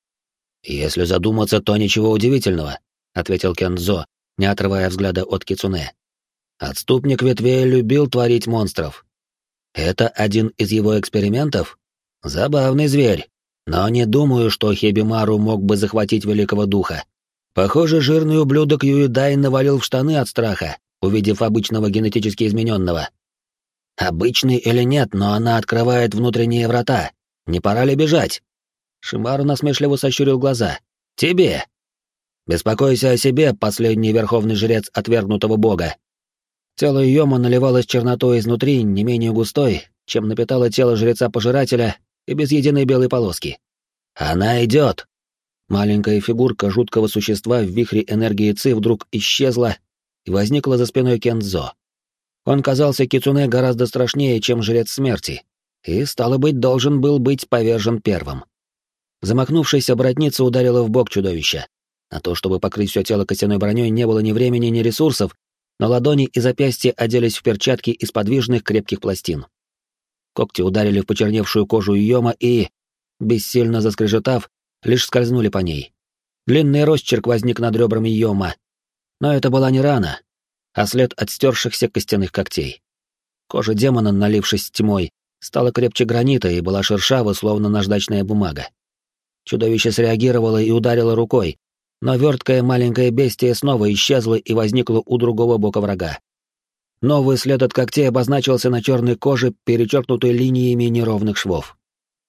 «Если задуматься, то ничего удивительного», — ответил Кензо, не отрывая взгляда от Кицуне. «Отступник ветвей любил творить монстров. Это один из его экспериментов? Забавный зверь, но не думаю, что Хибимару мог бы захватить Великого Духа. Похоже, жирный ублюдок Юидай навалил в штаны от страха, увидев обычного генетически измененного. Обычный или нет, но она открывает внутренние врата. Не пора ли бежать?» Шимару насмешливо сощурил глаза. «Тебе! Беспокойся о себе, последний верховный жрец отвергнутого бога!» Тело Йома наливалось чернотой изнутри, не менее густой, чем напитало тело жреца-пожирателя, и без единой белой полоски. «Она идет!» Маленькая фигурка жуткого существа в вихре энергии Ци вдруг исчезла и возникла за спиной Кензо. Он казался Кицуне гораздо страшнее, чем жрец смерти, и, стало быть, должен был быть повержен первым. Замахнувшись, оборотница ударила в бок чудовища. На то, чтобы покрыть все тело костяной броней, не было ни времени, ни ресурсов, но ладони и запястья оделись в перчатки из подвижных крепких пластин. Когти ударили в почерневшую кожу Йома и, бессильно заскрежетав, лишь скользнули по ней. Длинный росчерк возник над ребрами Йома. Но это была не рана, а след от стершихся костяных когтей. Кожа демона, налившись тьмой, стала крепче гранита и была шершава, словно наждачная бумага. Чудовище среагировало и ударило рукой, но верткое маленькое бестие снова исчезло и возникло у другого бока врага. Новый след от когтей обозначился на черной коже, перечеркнутой линиями неровных швов.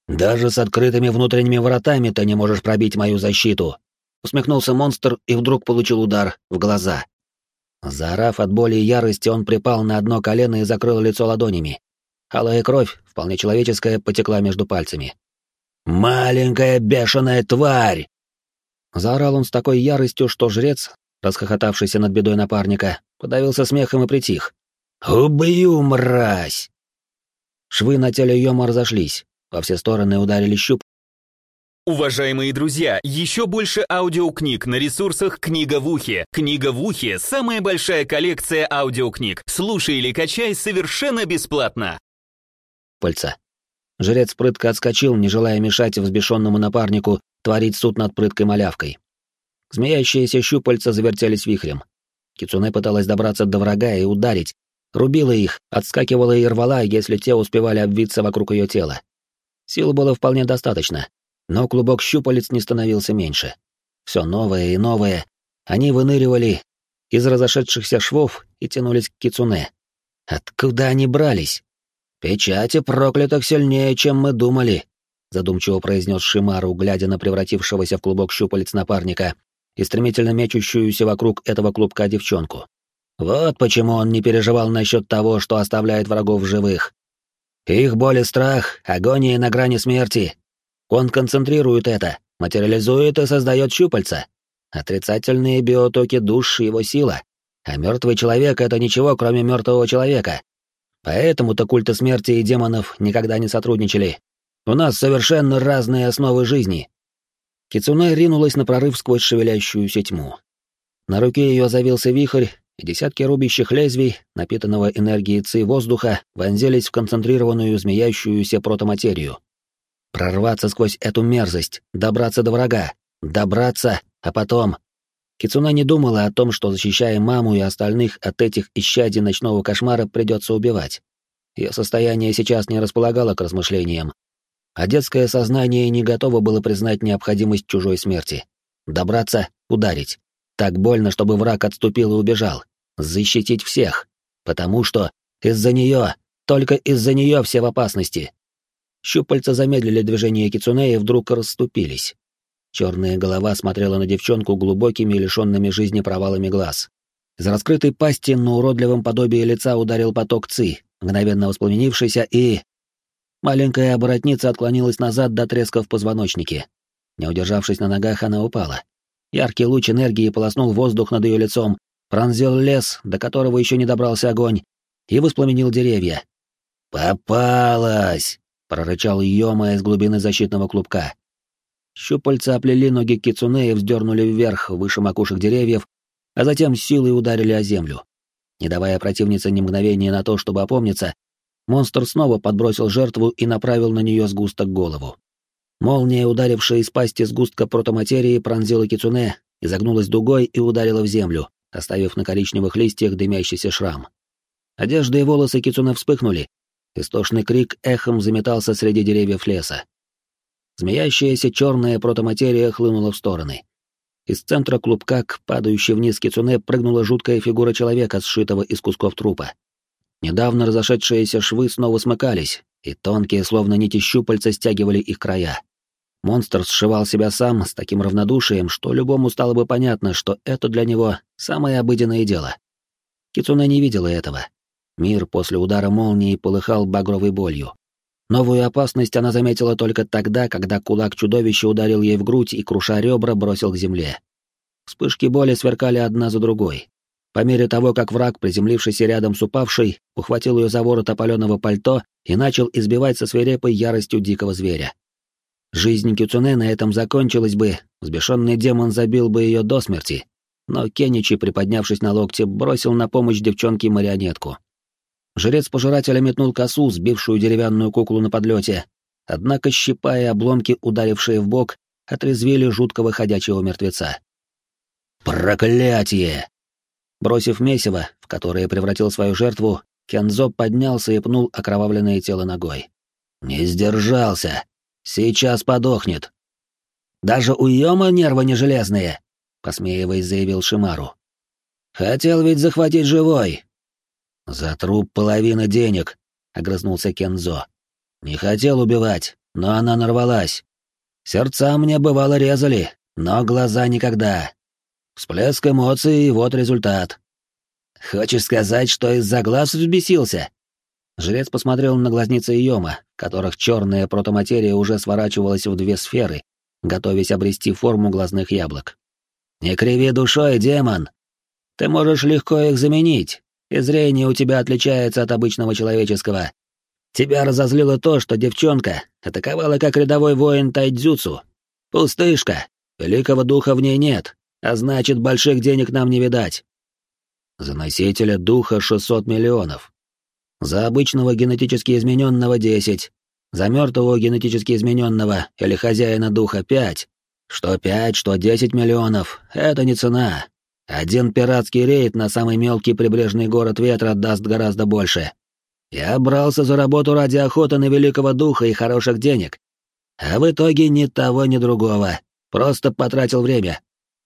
«Даже с открытыми внутренними вратами ты не можешь пробить мою защиту!» Усмехнулся монстр и вдруг получил удар в глаза. Заорав от боли и ярости, он припал на одно колено и закрыл лицо ладонями. Алая кровь, вполне человеческая, потекла между пальцами. «Маленькая бешеная тварь!» Заорал он с такой яростью, что жрец, расхохотавшийся над бедой напарника, подавился смехом и притих. «Убью, мразь!» Швы на теле Йома разошлись, во все стороны ударили щуп. Уважаемые друзья, еще больше аудиокниг на ресурсах «Книга в ухе». «Книга в ухе» — самая большая коллекция аудиокниг. Слушай или качай совершенно бесплатно. Пальца. Жрец прытко отскочил, не желая мешать взбешенному напарнику творить суд над прыткой малявкой. Змеящиеся щупальца завертелись вихрем. Кицуне пыталась добраться до врага и ударить, рубила их, отскакивала и рвала, если те успевали обвиться вокруг ее тела. Сил было вполне достаточно, но клубок щупалец не становился меньше. Все новое и новое. Они выныривали из разошедшихся швов и тянулись к Кицуне. Откуда они брались? «Печати проклятых сильнее, чем мы думали», — задумчиво произнес Шимару, глядя на превратившегося в клубок щупалец напарника и стремительно мечущуюся вокруг этого клубка девчонку. «Вот почему он не переживал насчет того, что оставляет врагов живых. Их боль и страх, агония на грани смерти. Он концентрирует это, материализует и создает щупальца. Отрицательные биотоки душ — его сила, а мертвый человек — это ничего, кроме мертвого человека. Поэтому-то культы смерти и демонов никогда не сотрудничали. У нас совершенно разные основы жизни». Кицуне ринулась на прорыв сквозь шевелящуюся тьму. На руке ее завился вихрь, и десятки рубящих лезвий, напитанного энергией ци воздуха, вонзились в концентрированную змеящуюся протоматерию. Прорваться сквозь эту мерзость, добраться до врага, добраться, а потом... Кицуне не думала о том, что, защищая маму и остальных от этих исчадий ночного кошмара, придется убивать. Ее состояние сейчас не располагало к размышлениям, а детское сознание не готово было признать необходимость чужой смерти. Добраться, ударить. Так больно, чтобы враг отступил и убежал. Защитить всех. Потому что из-за нее, только из-за нее все в опасности. Щупальца замедлили движение Кицуне и вдруг расступились. Черная голова смотрела на девчонку глубокими, лишенными жизни провалами глаз. Из раскрытой пасти на уродливом подобии лица ударил поток ци, мгновенно воспламенившийся, и... Маленькая оборотница отклонилась назад до треска в позвоночнике. Не удержавшись на ногах, она упала. Яркий луч энергии полоснул воздух над ее лицом, пронзил лес, до которого еще не добрался огонь, и воспламенил деревья. «Попалась!» — прорычал Йома из глубины защитного клубка. Щупальца оплели ноги Кицуне и вздернули вверх, выше макушек деревьев, а затем силой ударили о землю. Не давая противнице ни мгновения на то, чтобы опомниться, монстр снова подбросил жертву и направил на нее сгусток голову. Молния, ударившая из пасти сгустка протоматерии, пронзила Кицуне, изогнулась дугой и ударила в землю, оставив на коричневых листьях дымящийся шрам. Одежда и волосы Кицуне вспыхнули, истошный крик эхом заметался среди деревьев леса. Змеящаяся черная протоматерия хлынула в стороны. Из центра клубка к падающей вниз Кицуне прыгнула жуткая фигура человека, сшитого из кусков трупа. Недавно разошедшиеся швы снова смыкались, и тонкие, словно нити щупальца, стягивали их края. Монстр сшивал себя сам с таким равнодушием, что любому стало бы понятно, что это для него самое обыденное дело. Кицуне не видела этого. Мир после удара молнии полыхал багровой болью. Новую опасность она заметила только тогда, когда кулак чудовища ударил ей в грудь и, круша ребра, бросил к земле. Вспышки боли сверкали одна за другой. По мере того, как враг, приземлившийся рядом с упавшей, ухватил ее за ворот опаленного пальто и начал избивать со свирепой яростью дикого зверя. Жизнь Кицуне на этом закончилась бы, взбешенный демон забил бы ее до смерти, но Кеничи, приподнявшись на локте, бросил на помощь девчонке марионетку. Жрец пожирателя метнул косу, сбившую деревянную куклу на подлете, однако щипа и обломки, ударившие в бок, отрезвили жуткого ходячего мертвеца. «Проклятие!» Бросив месиво, в которое превратил свою жертву, Кензо поднялся и пнул окровавленное тело ногой. «Не сдержался! Сейчас подохнет!» «Даже у Йома нервы не железные!» — посмеиваясь, заявил Шимару. «Хотел ведь захватить живой!» «За труп половина денег», — огрызнулся Кензо. «Не хотел убивать, но она нарвалась. Сердца мне бывало резали, но глаза никогда. Всплеск эмоций, и вот результат. Хочешь сказать, что из-за глаз взбесился? Жрец посмотрел на глазницы Йома, в которых черная протоматерия уже сворачивалась в две сферы, готовясь обрести форму глазных яблок. «Не криви душой, демон! Ты можешь легко их заменить, и зрение у тебя отличается от обычного человеческого. Тебя разозлило то, что девчонка атаковала как рядовой воин тайцзюцу. Пустышка, великого духа в ней нет, а значит, больших денег нам не видать. За носителя духа 600 миллионов. За обычного генетически измененного 10. За мертвого генетически измененного или хозяина духа 5. Что 5, что 10 миллионов — это не цена. Один пиратский рейд на самый мелкий прибрежный город ветра даст гораздо больше. Я брался за работу ради охоты на великого духа и хороших денег. А в итоге ни того, ни другого. Просто потратил время.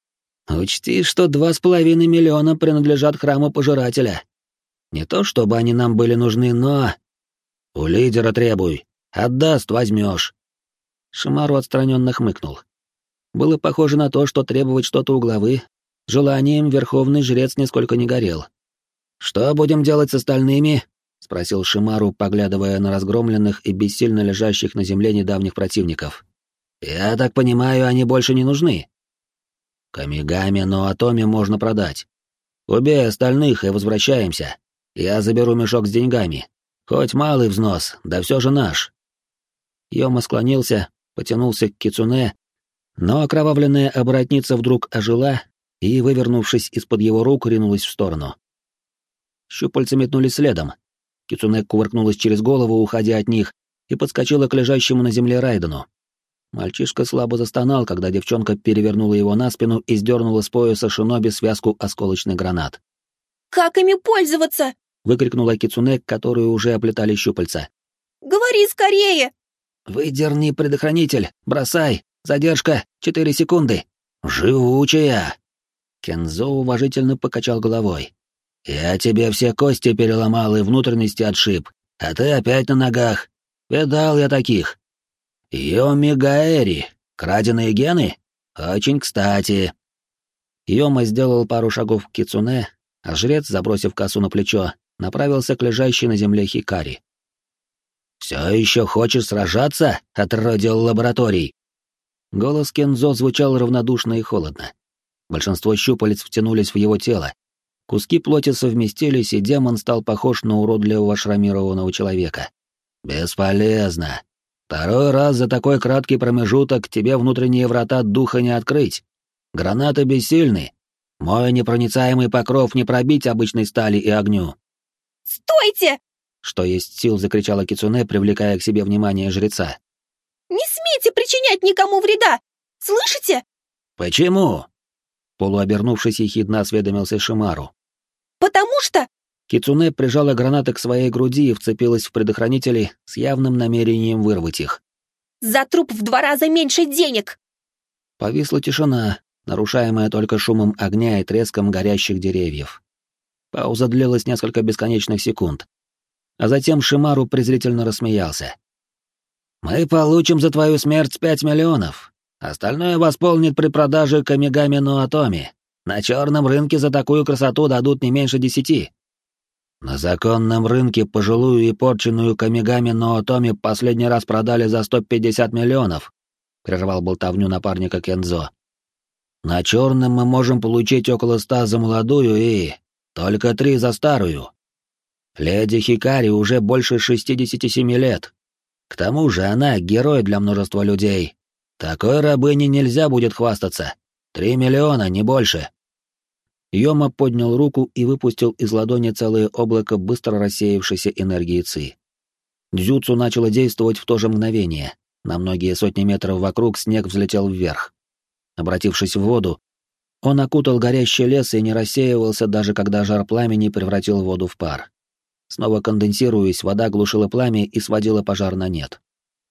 Учти, что 2,5 миллиона принадлежат храму Пожирателя. Не то чтобы они нам были нужны, но... У лидера требуй. Отдаст, возьмешь. Шимару отстраненно хмыкнул. Было похоже на то, что требовать что-то у главы желанием верховный жрец нисколько не горел. «Что будем делать с остальными?» — спросил Шимару, поглядывая на разгромленных и бессильно лежащих на земле недавних противников. «Я так понимаю, они больше не нужны?» «Камигами, но Атоми можно продать. Убей остальных и возвращаемся. Я заберу мешок с деньгами. Хоть малый взнос, да все же наш». Йома склонился, потянулся к кицуне, но окровавленная оборотница вдруг ожила и, вывернувшись из-под его рук, ринулась в сторону. Щупальца метнулись следом. Кицуне кувыркнулась через голову, уходя от них, и подскочила к лежащему на земле Райдену. Мальчишка слабо застонал, когда девчонка перевернула его на спину и сдернула с пояса шиноби связку осколочных гранат. «Как ими пользоваться?» — выкрикнула Кицуне, которую уже оплетали щупальца. «Говори скорее!» «Выдерни предохранитель, бросай, задержка 4 секунды». «Живучая!» Кензо уважительно покачал головой. «Я тебе все кости переломал и внутренности отшиб, а ты опять на ногах. Видал я таких. Йоми Гаэри, краденые гены? Очень кстати». Йома сделал пару шагов к Кицуне, а жрец, забросив косу на плечо, направился к лежащей на земле Хикари. «Все еще хочешь сражаться, отродье лабораторий?» Голос Кензо звучал равнодушно и холодно. Большинство щупалец втянулись в его тело. Куски плоти совместились, и демон стал похож на уродливого шрамированного человека. «Бесполезно. Второй раз за такой краткий промежуток тебе внутренние врата духа не открыть. Гранаты бессильны. Мой непроницаемый покров не пробить обычной стали и огню». «Стойте!» — что есть сил, закричала Кицуне, привлекая к себе внимание жреца. «Не смейте причинять никому вреда! Слышите?» «Почему?» Полуобернувшись, ехидно осведомился Шимару. «Потому что...» Кицуне прижала гранаты к своей груди и вцепилась в предохранители с явным намерением вырвать их. «За труп в 2 раза меньше денег!» Повисла тишина, нарушаемая только шумом огня и треском горящих деревьев. Пауза длилась несколько бесконечных секунд. А затем Шимару презрительно рассмеялся. «Мы получим за твою смерть 5 миллионов. Остальное восполнит при продаже Камигами но Атоми. На черном рынке за такую красоту дадут не меньше 10. На законном рынке пожилую и порченную Камигами но Атоми последний раз продали за 150 миллионов», — прервал болтовню напарника Кензо. «На черном мы можем получить около 100 за молодую и... только 3 за старую. Леди Хикари уже больше 67 лет. К тому же она герой для множества людей. Такой рабыне нельзя будет хвастаться. 3 миллиона, не больше». Йома поднял руку и выпустил из ладони целое облако быстро рассеявшейся энергии Ци. Дзюцу начало действовать в то же мгновение. На многие сотни метров вокруг снег взлетел вверх. Обратившись в воду, он окутал горящий лес и не рассеивался, даже когда жар пламени превратил воду в пар. Снова конденсируясь, вода глушила пламя и сводила пожар на нет.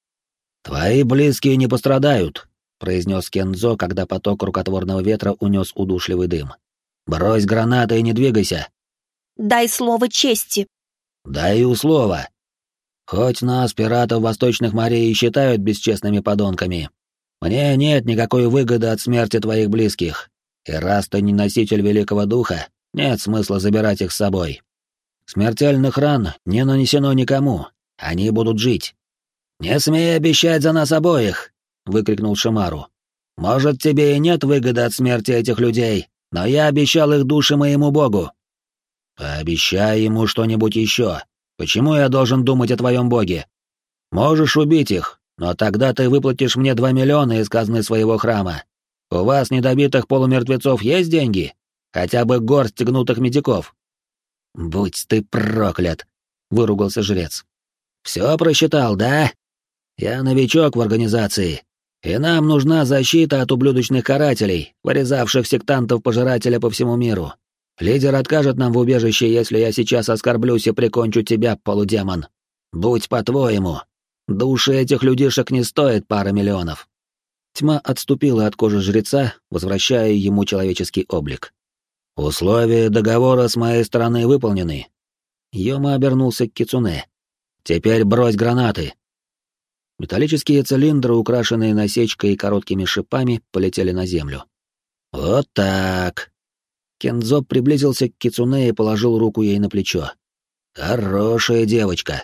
«Твои близкие не пострадают», — произнес Кензо, когда поток рукотворного ветра унес удушливый дым. «Брось гранаты и не двигайся». «Дай слово чести». «Даю слово». Хоть нас, пиратов Восточных морей, и считают бесчестными подонками, мне нет никакой выгоды от смерти твоих близких. И раз ты не носитель Великого Духа, нет смысла забирать их с собой. Смертельных ран не нанесено никому, они будут жить. «Не смей обещать за нас обоих!» — выкрикнул Шимару. «Может, тебе и нет выгоды от смерти этих людей, но я обещал их души моему богу». «Пообещай ему что-нибудь еще. Почему я должен думать о твоем боге? Можешь убить их, но тогда ты выплатишь мне 2 миллиона из казны своего храма. У вас, недобитых полумертвецов, есть деньги? Хотя бы горсть гнутых медиков». «Будь ты проклят!» — выругался жрец. «Все просчитал, да? Я новичок в организации, и нам нужна защита от ублюдочных карателей, вырезавших сектантов-пожирателя по всему миру. Лидер откажет нам в убежище, если я сейчас оскорблюсь и прикончу тебя, полудемон. Будь по-твоему. Души этих людишек не стоят пары миллионов». Тьма отступила от кожи жреца, возвращая ему человеческий облик. «Условия договора с моей стороны выполнены». Йома обернулся к Кицуне. «Теперь брось гранаты». Металлические цилиндры, украшенные насечкой и короткими шипами, полетели на землю. «Вот так». Кендзо приблизился к Кицуне и положил руку ей на плечо. «Хорошая девочка».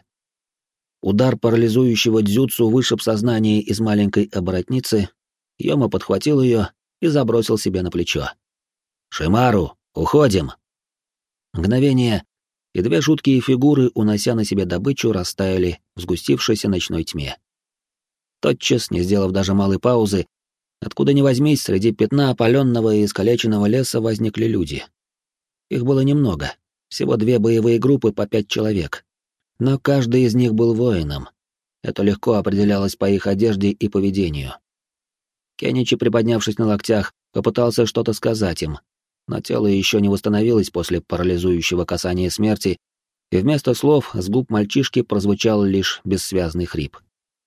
Удар парализующего дзюцу вышиб сознание из маленькой оборотницы, Йома подхватил ее и забросил себе на плечо. «Шимару, уходим!» Мгновение, и 2 жуткие фигуры, унося на себе добычу, растаяли в сгустившейся ночной тьме. Тотчас, не сделав даже малой паузы, откуда ни возьмись, среди пятна опаленного и искалеченного леса возникли люди. Их было немного, всего 2 боевые группы по 5 человек. Но каждый из них был воином. Это легко определялось по их одежде и поведению. Кеничи, приподнявшись на локтях, попытался что-то сказать им, но тело еще не восстановилось после парализующего касания смерти, и вместо слов с губ мальчишки прозвучал лишь бессвязный хрип.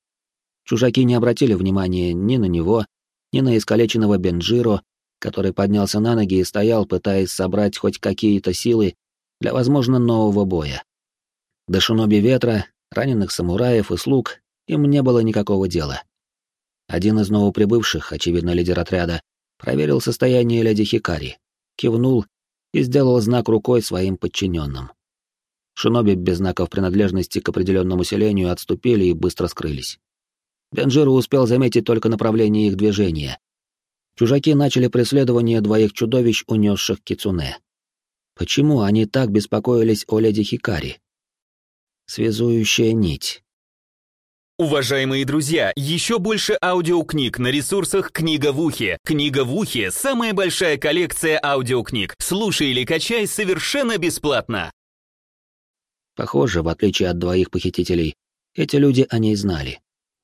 Чужаки не обратили внимания ни на него, ни на искалеченного Бенджиро, который поднялся на ноги и стоял, пытаясь собрать хоть какие-то силы для, возможно, нового боя. До шиноби ветра, раненых самураев и слуг им не было никакого дела. Один из новоприбывших, очевидно, лидер отряда, проверил состояние леди Хикари, кивнул и сделал знак рукой своим подчиненным. Шиноби без знаков принадлежности к определенному селению отступили и быстро скрылись. Бенджиро успел заметить только направление их движения. Чужаки начали преследование 2 чудовищ, унесших Кицуне. Почему они так беспокоились о леди Хикари? Связующая нить. Уважаемые друзья, еще больше аудиокниг на ресурсах «Книга в ухе». «Книга в ухе» — самая большая коллекция аудиокниг. Слушай или качай совершенно бесплатно. Похоже, в отличие от 2 похитителей, эти люди о ней знали.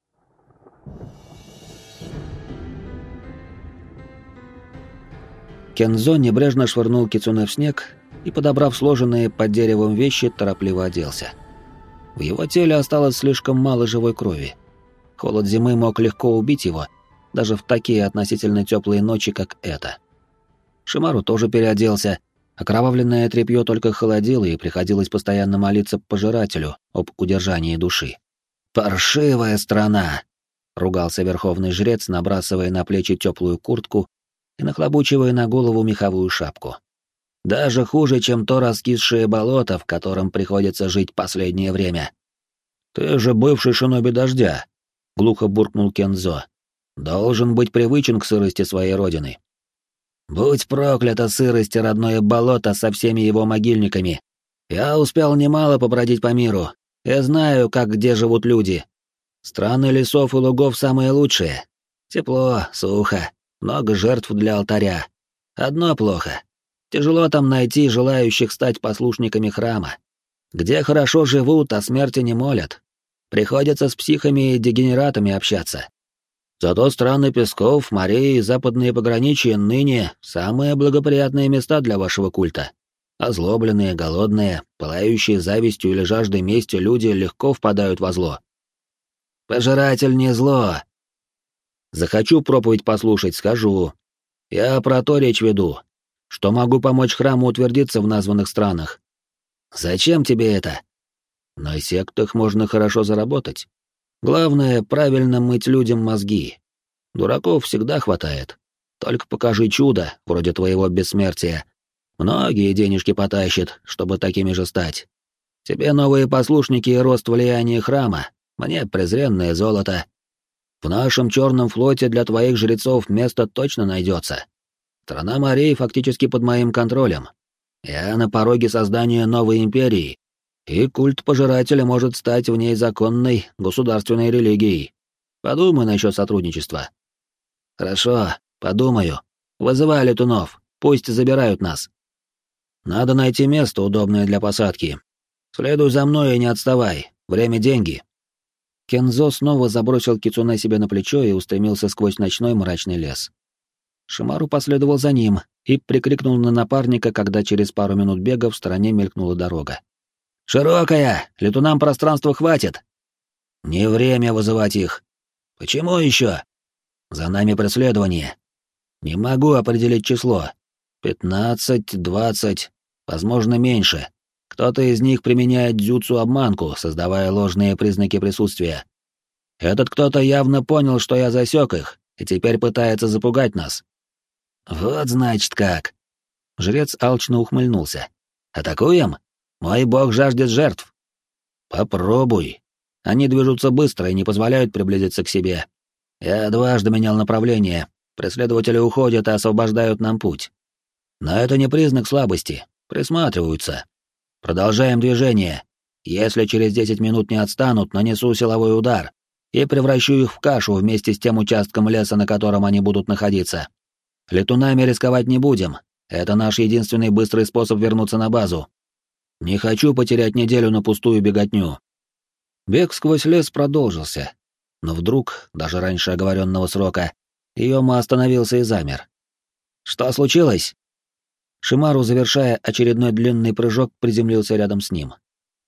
Кензо небрежно швырнул Кицуне в снег и, подобрав сложенные под деревом вещи, торопливо оделся. В его теле осталось слишком мало живой крови. Холод зимы мог легко убить его, даже в такие относительно теплые ночи, как эта. Шимару тоже переоделся, окровавленное тряпье только холодило, и приходилось постоянно молиться пожирателю об удержании души. «Паршивая страна!» — ругался верховный жрец, набрасывая на плечи теплую куртку и нахлобучивая на голову меховую шапку. «Даже хуже, чем то раскисшее болото, в котором приходится жить последнее время». «Ты же бывший шиноби дождя», — глухо буркнул Кензо. «Должен быть привычен к сырости своей родины». «Будь проклята сырость и родное болото со всеми его могильниками. Я успел немало побродить по миру. Я знаю, как где живут люди. Страны лесов и лугов самые лучшие. Тепло, сухо, много жертв для алтаря. Одно плохо. Тяжело там найти желающих стать послушниками храма. Где хорошо живут, о смерти не молят. Приходится с психами и дегенератами общаться. Зато страны песков, морей и западные пограничья ныне самые благоприятные места для вашего культа. Озлобленные, голодные, пылающие завистью или жаждой мести люди легко впадают во зло. Пожиратель не зло. Захочу проповедь послушать, скажу. Я про то речь веду, что могу помочь храму утвердиться в названных странах. Зачем тебе это? На сектах можно хорошо заработать. Главное, правильно мыть людям мозги. Дураков всегда хватает. Только покажи чудо, вроде твоего бессмертия. Многие денежки потащат, чтобы такими же стать. Тебе новые послушники и рост влияния храма, мне презренное золото. В нашем черном флоте для твоих жрецов место точно найдется. Страна морей фактически под моим контролем. Я на пороге создания новой империи, и культ пожирателя может стать в ней законной государственной религией. Подумай насчет сотрудничества. Хорошо, подумаю. Вызывай летунов, пусть забирают нас. Надо найти место, удобное для посадки. Следуй за мной и не отставай. Время — деньги. Кензо снова забросил кицуне себе на плечо и устремился сквозь ночной мрачный лес. Шимару последовал за ним и прикрикнул на напарника, когда через пару минут бега в стороне мелькнула дорога. «Широкая! Летунам пространства хватит!» «Не время вызывать их!» «Почему еще?» «За нами преследование. Не могу определить число. 15, 20, возможно, меньше. Кто-то из них применяет дзюцу-обманку, создавая ложные признаки присутствия. Этот кто-то явно понял, что я засек их, и теперь пытается запугать нас. Вот значит как. Жрец алчно ухмыльнулся. Атакуем? Мой бог жаждет жертв. Попробуй. Они движутся быстро и не позволяют приблизиться к себе. Я дважды менял направление. Преследователи уходят и освобождают нам путь. Но это не признак слабости. Присматриваются. Продолжаем движение. Если через 10 минут не отстанут, нанесу силовой удар и превращу их в кашу вместе с тем участком леса, на котором они будут находиться. Летунами рисковать не будем. Это наш единственный быстрый способ вернуться на базу. Не хочу потерять неделю на пустую беготню. Бег сквозь лес продолжился, но вдруг, даже раньше оговоренного срока, Йома остановился и замер. Что случилось? Шимару, завершая очередной длинный прыжок, приземлился рядом с ним.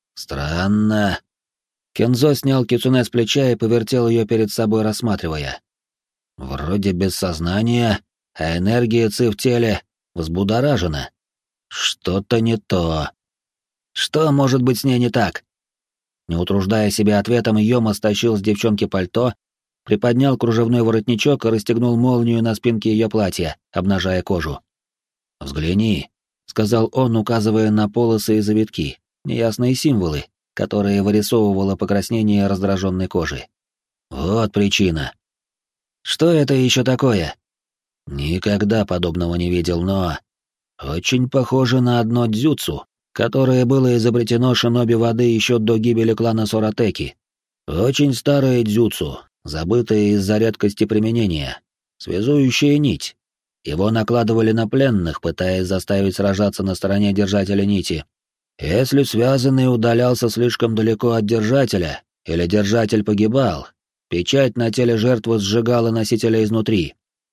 Странно. Кензо снял кицуне с плеча и повертел ее перед собой, рассматривая. Вроде без сознания, а энергия ци в теле взбудоражена. Что-то не то. Что может быть с ней не так? Не утруждая себя ответом, Йома стащил с девчонки пальто, приподнял кружевной воротничок и расстегнул молнию на спинке ее платья, обнажая кожу. «Взгляни», — сказал он, указывая на полосы и завитки, неясные символы, которые вырисовывало покраснение раздраженной кожи. «Вот причина». «Что это еще такое?» «Никогда подобного не видел, но...» «Очень похоже на одно дзюцу, которое было изобретено шиноби воды еще до гибели клана Соратеки. Очень старое дзюцу, забытое из-за редкости применения. Связующая нить. Его накладывали на пленных, пытаясь заставить сражаться на стороне держателя нити. Если связанный удалялся слишком далеко от держателя, или держатель погибал, печать на теле жертвы сжигала носителя изнутри.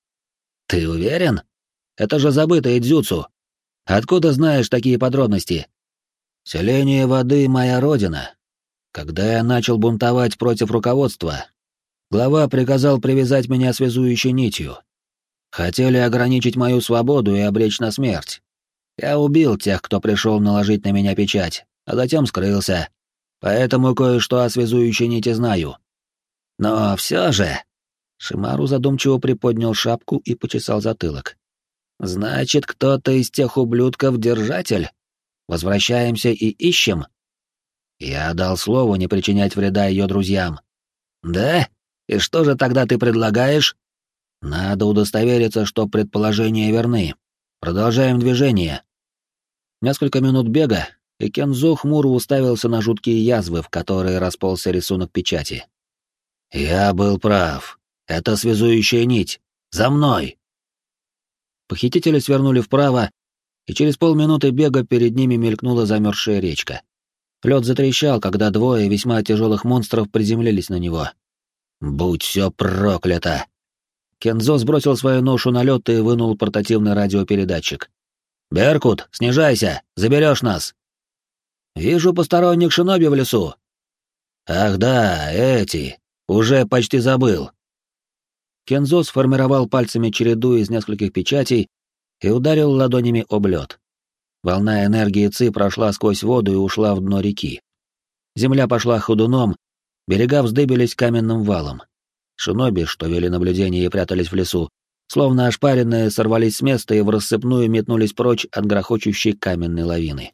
«Ты уверен? Это же забытое дзюцу. Откуда знаешь такие подробности?» «Селение воды — моя родина. Когда я начал бунтовать против руководства, глава приказал привязать меня связующей нитью. Хотели ограничить мою свободу и обречь на смерть. Я убил тех, кто пришел наложить на меня печать, а затем скрылся. Поэтому кое-что о связующей нити знаю. Но все же...» Шимару задумчиво приподнял шапку и почесал затылок. «Значит, кто-то из тех ублюдков держатель? Возвращаемся и ищем?» Я дал слово не причинять вреда ее друзьям. «Да? И что же тогда ты предлагаешь?» «Надо удостовериться, что предположения верны. Продолжаем движение». Несколько минут бега, и Кензо хмуро уставился на жуткие язвы, в которые расползся рисунок печати. «Я был прав. Это связующая нить. За мной!» Похитители свернули вправо, и через полминуты бега перед ними мелькнула замерзшая речка. Лед затрещал, когда двое весьма тяжелых монстров приземлились на него. «Будь все проклято!» Кензо сбросил свою ношу на лед и вынул портативный радиопередатчик. «Беркут, снижайся! Заберешь нас!» «Вижу посторонних шиноби в лесу!» «Ах да, эти! Уже почти забыл!» Кензо сформировал пальцами череду из нескольких печатей и ударил ладонями об лед. Волна энергии ци прошла сквозь воду и ушла в дно реки. Земля пошла ходуном, берега вздыбились каменным валом. Шиноби, что вели наблюдение и прятались в лесу, словно ошпаренные, сорвались с места и в рассыпную метнулись прочь от грохочущей каменной лавины.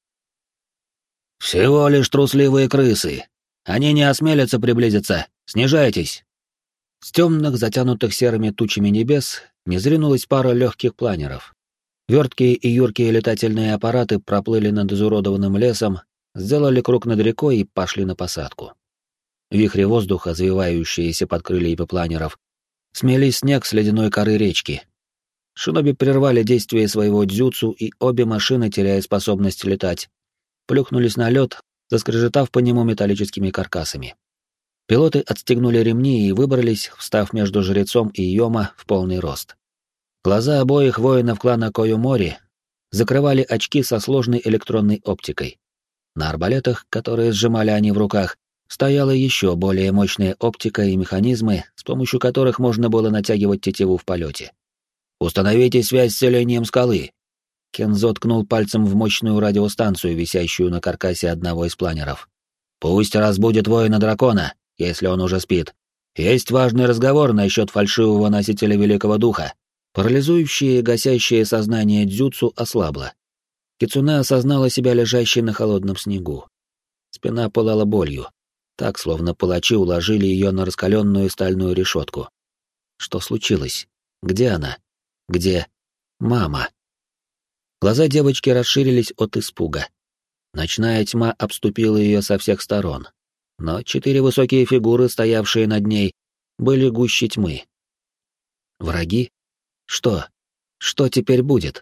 «Всего лишь трусливые крысы. Они не осмелятся приблизиться. Снижайтесь!» С темных, затянутых серыми тучами небес незринулась пара легких планеров. Верткие и юркие летательные аппараты проплыли над изуродованным лесом, сделали круг над рекой и пошли на посадку. Вихри воздуха, завивающиеся под крыльями планеров, смели снег с ледяной коры речки. Шиноби прервали действие своего дзюцу, и обе машины, теряя способность летать, плюхнулись на лед, заскрежетав по нему металлическими каркасами. Пилоты отстегнули ремни и выбрались, встав между жрецом и Йома в полный рост. Глаза обоих воинов клана Койомори закрывали очки со сложной электронной оптикой. На арбалетах, которые сжимали они в руках, стояла еще более мощная оптика и механизмы, с помощью которых можно было натягивать тетиву в полете. «Установите связь с селением скалы!» Кензо ткнул пальцем в мощную радиостанцию, висящую на каркасе одного из планеров. «Пусть разбудит воина-дракона, если он уже спит. Есть важный разговор насчет фальшивого носителя Великого Духа». Парализующее и гасящее сознание дзюцу ослабло. Кицуне осознала себя лежащей на холодном снегу. Спина пылала болью, так, словно палачи уложили ее на раскаленную стальную решетку. Что случилось? Где она? Где мама? Глаза девочки расширились от испуга. Ночная тьма обступила ее со всех сторон, но 4 высокие фигуры, стоявшие над ней, были гуще тьмы. Враги? Что? Что теперь будет?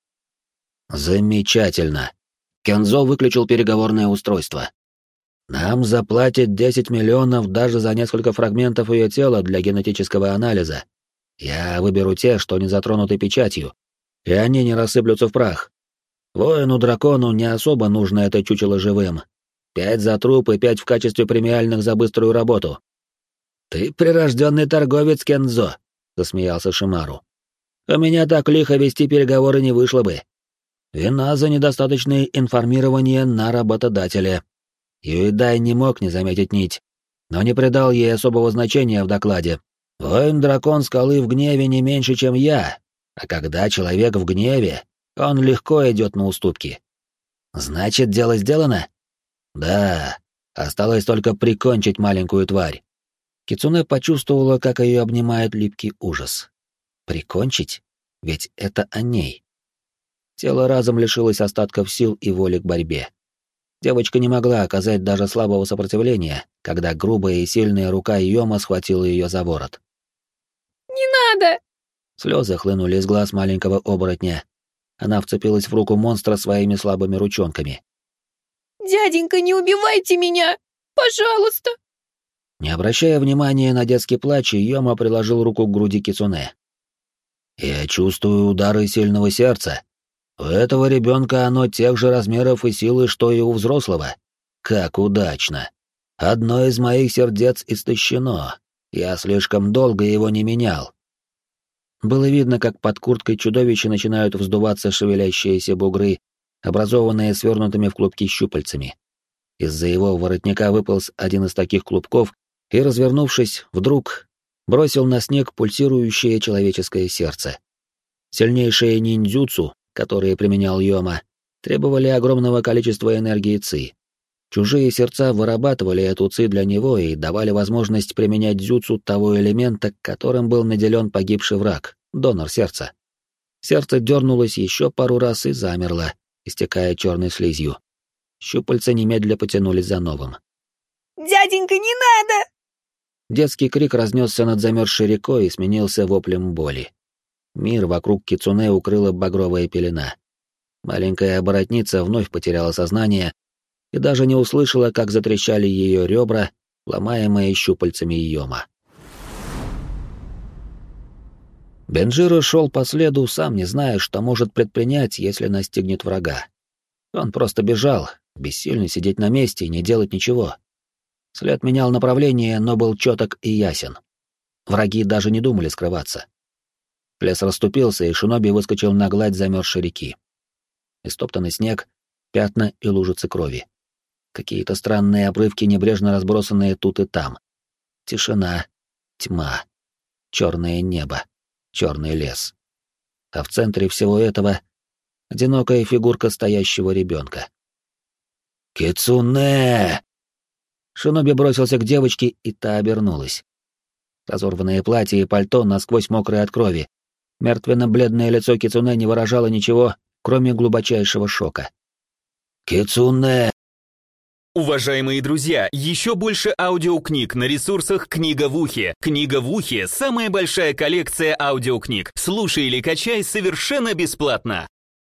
Замечательно. Кензо выключил переговорное устройство. Нам заплатят 10 миллионов даже за несколько фрагментов ее тела для генетического анализа. Я выберу те, что не затронуты печатью, и они не рассыплются в прах. Воину-дракону не особо нужно это чучело живым. 5 за труп и 5 в качестве премиальных за быструю работу. Ты прирожденный торговец, Кензо, засмеялся Шимару. У меня так лихо вести переговоры не вышло бы. Вина за недостаточное информирование на работодателя. Юидай не мог не заметить нить, но не придал ей особого значения в докладе. Воин-дракон скалы в гневе не меньше, чем я, а когда человек в гневе, он легко идет на уступки. Значит, дело сделано? Да, осталось только прикончить маленькую тварь. Кицуне почувствовала, как ее обнимает липкий ужас. Прикончить? Ведь это о ней. Тело разом лишилось остатков сил и воли к борьбе. Девочка не могла оказать даже слабого сопротивления, когда грубая и сильная рука Йома схватила ее за ворот. «Не надо!» Слезы хлынули из глаз маленького оборотня. Она вцепилась в руку монстра своими слабыми ручонками. «Дяденька, не убивайте меня! Пожалуйста!» Не обращая внимания на детский плач, Йома приложил руку к груди Кицуне. «Я чувствую удары сильного сердца. У этого ребенка оно тех же размеров и силы, что и у взрослого. Как удачно! Одно из моих сердец истощено. Я слишком долго его не менял». Было видно, как под курткой чудовища начинают вздуваться шевелящиеся бугры, образованные свернутыми в клубки щупальцами. Из-за его воротника выполз один из таких клубков и, развернувшись, вдруг бросил на снег пульсирующее человеческое сердце. Сильнейшие ниндзюцу, которые применял Йома, требовали огромного количества энергии ци. Чужие сердца вырабатывали эту ци для него и давали возможность применять дзюцу того элемента, которым был наделен погибший враг, донор сердца. Сердце дернулось еще пару раз и замерло, истекая черной слизью. Щупальца немедля потянулись за новым. «Дяденька, не надо!» Детский крик разнесся над замерзшей рекой и сменился воплем боли. Мир вокруг Кицуне укрыла багровая пелена. Маленькая оборотница вновь потеряла сознание и даже не услышала, как затрещали ее ребра, ломаемые щупальцами Йома. Бенджиро шел по следу, сам не зная, что может предпринять, если настигнет врага. Он просто бежал, бессильно сидеть на месте и не делать ничего. След менял направление, но был четок и ясен. Враги даже не думали скрываться. Лес расступился, и Шиноби выскочил на гладь замерзшей реки. Истоптанный снег, пятна и лужицы крови. Какие-то странные обрывки, небрежно разбросанные тут и там. Тишина, тьма, черное небо, черный лес. А в центре всего этого — одинокая фигурка стоящего ребенка. «Кицунэ!» Шиноби бросился к девочке, и та обернулась. Разорванное платье и пальто насквозь мокрые от крови. Мертвенно-бледное лицо Кицунэ не выражало ничего, кроме глубочайшего шока. «Кицунэ!» Уважаемые друзья, еще больше аудиокниг на ресурсах «Книга в ухе». «Книга в ухе» — самая большая коллекция аудиокниг. Слушай или качай совершенно бесплатно.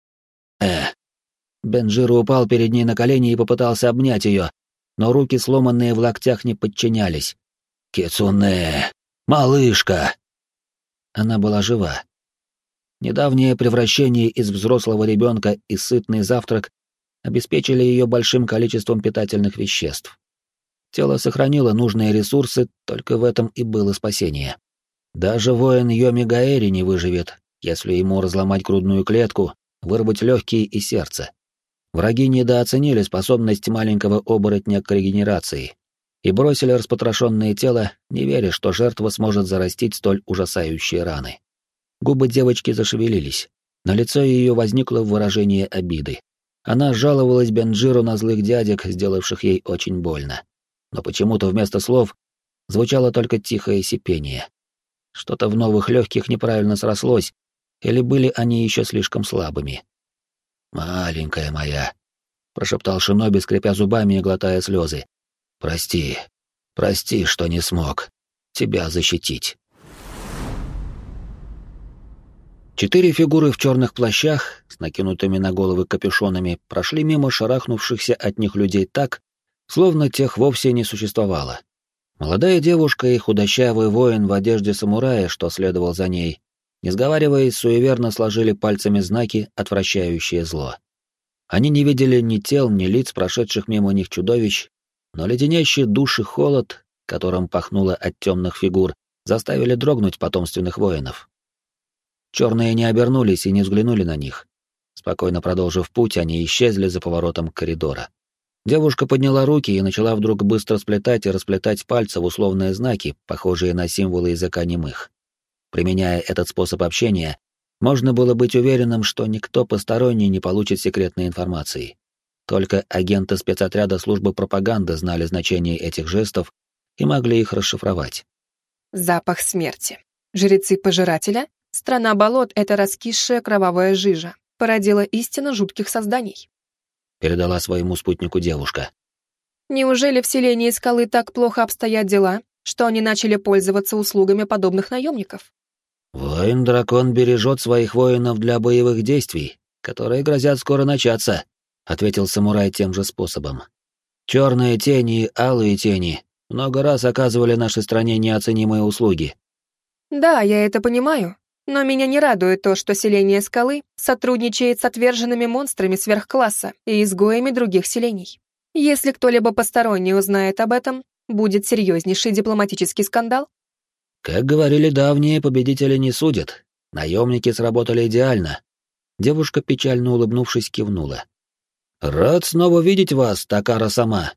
Бенджиро упал перед ней на колени и попытался обнять ее, но руки, сломанные в локтях, не подчинялись. «Кицунэ! Малышка!» Она была жива. Недавнее превращение из взрослого ребенка и сытный завтрак обеспечили ее большим количеством питательных веществ. Тело сохранило нужные ресурсы, только в этом и было спасение. Даже воин Йоми Гаэри не выживет, если ему разломать грудную клетку, вырвать легкие и сердце. Враги недооценили способность маленького оборотня к регенерации и бросили распотрошенное тело, не веря, что жертва сможет зарастить столь ужасающие раны. Губы девочки зашевелились, на лицо ее возникло выражение обиды. Она жаловалась Бенджиру на злых дядек, сделавших ей очень больно. Но почему-то вместо слов звучало только тихое сипение. Что-то в новых легких неправильно срослось, или были они еще слишком слабыми. «Маленькая моя», — прошептал Шиноби, скрипя зубами и глотая слезы. «Прости, прости, что не смог тебя защитить». 4 фигуры в черных плащах, с накинутыми на головы капюшонами, прошли мимо шарахнувшихся от них людей так, словно тех вовсе не существовало. Молодая девушка и худощавый воин в одежде самурая, что следовал за ней, не сговариваясь, суеверно сложили пальцами знаки, отвращающие зло. Они не видели ни тел, ни лиц прошедших мимо них чудовищ, но леденящий души холод, которым пахнуло от темных фигур, заставили дрогнуть потомственных воинов. Черные не обернулись и не взглянули на них. Спокойно продолжив путь, они исчезли за поворотом коридора. Девушка подняла руки и начала вдруг быстро сплетать и расплетать пальцы в условные знаки, похожие на символы языка немых. Применяя этот способ общения, можно было быть уверенным, что никто посторонний не получит секретной информации. Только агенты спецотряда службы пропаганды знали значение этих жестов и могли их расшифровать. Запах смерти. Жрецы пожирателя? Страна болот — это раскисшая кровавая жижа. Породила истинно жутких созданий. Передала своему спутнику девушка. Неужели в селении скалы так плохо обстоят дела, что они начали пользоваться услугами подобных наемников? «Воин-дракон бережет своих воинов для боевых действий, которые грозят скоро начаться», — ответил самурай тем же способом. «Черные тени и алые тени много раз оказывали нашей стране неоценимые услуги». Да, я это понимаю, но меня не радует то, что селение скалы сотрудничает с отверженными монстрами сверхкласса и изгоями других селений. Если кто-либо посторонний узнает об этом, будет серьезнейший дипломатический скандал. Как говорили давние, победители не судят. Наемники сработали идеально. Девушка, печально улыбнувшись, кивнула. «Рад снова видеть вас, Такара-сама».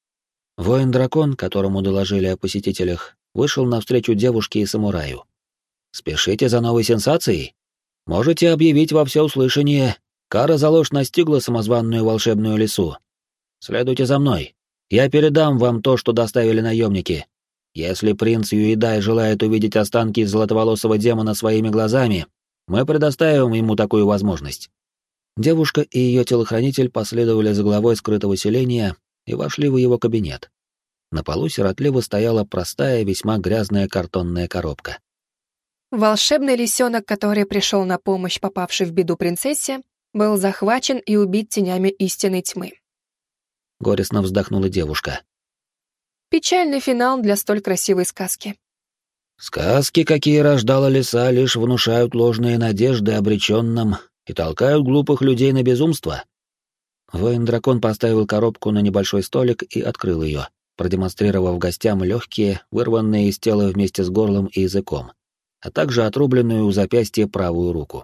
Воин-дракон, которому доложили о посетителях, вышел навстречу девушке и самураю. «Спешите за новой сенсацией? Можете объявить во всеуслышание, кара за ложь настигла самозванную волшебную лису. Следуйте за мной. Я передам вам то, что доставили наемники. Если принц Юидай желает увидеть останки золотоволосого демона своими глазами, мы предоставим ему такую возможность». Девушка и ее телохранитель последовали за главой скрытого селения и вошли в его кабинет. На полу сиротливо стояла простая, весьма грязная картонная коробка. Волшебный лисенок, который пришел на помощь попавшей в беду принцессе, был захвачен и убит тенями истинной тьмы. Горестно вздохнула девушка. Печальный финал для столь красивой сказки. Сказки, какие рождала лиса, лишь внушают ложные надежды обреченным и толкают глупых людей на безумство. Воин-дракон поставил коробку на небольшой столик и открыл ее, продемонстрировав гостям легкие, вырванные из тела вместе с горлом и языком, а также отрубленную у запястья правую руку.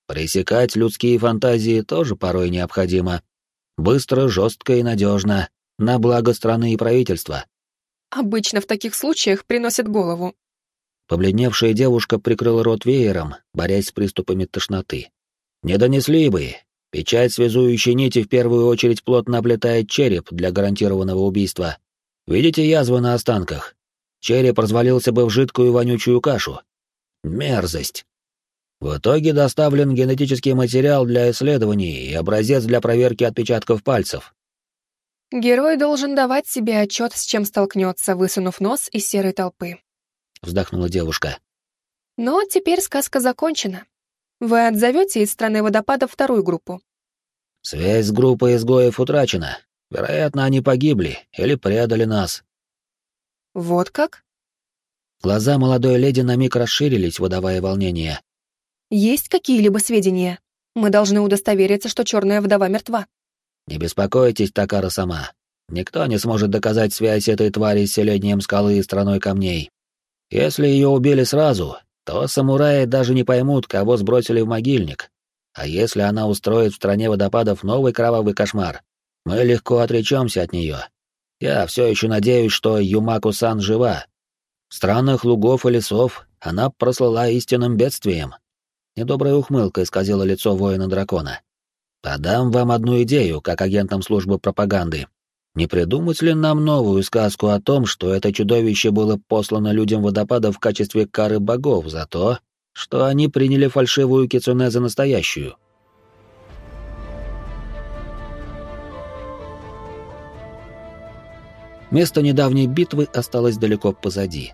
Пресекать людские фантазии тоже порой необходимо. Быстро, жестко и надежно. на благо страны и правительства. Обычно в таких случаях приносят голову. Побледневшая девушка прикрыла рот веером, борясь с приступами тошноты. Не донесли бы. Печать связующей нити в первую очередь плотно облетает череп для гарантированного убийства. Видите язвы на останках? Череп развалился бы в жидкую вонючую кашу. Мерзость. В итоге доставлен генетический материал для исследований и образец для проверки отпечатков пальцев. Герой должен давать себе отчет, с чем столкнется, высунув нос из серой толпы. Вздохнула девушка. Но теперь сказка закончена. Вы отзовете из страны водопадов вторую группу? Связь с группой изгоев утрачена. Вероятно, они погибли или предали нас. Вот как? Глаза молодой леди на миг расширились, выдавая волнение. Есть какие-либо сведения? Мы должны удостовериться, что черная вдова мертва. Не беспокойтесь, Такара сама. Никто не сможет доказать связь этой твари с селением скалы и страной камней. Если ее убили сразу, то самураи даже не поймут, кого сбросили в могильник. А если она устроит в стране водопадов новый кровавый кошмар, мы легко отречемся от нее. Я все еще надеюсь, что Юмаку-сан жива. В странах лугов и лесов она прослыла истинным бедствием. Недобрая ухмылка исказила лицо воина-дракона. Подам вам одну идею, как агентам службы пропаганды. Не придумать ли нам новую сказку о том, что это чудовище было послано людям водопада в качестве кары богов за то, что они приняли фальшивую кицунэ за настоящую? Место недавней битвы осталось далеко позади.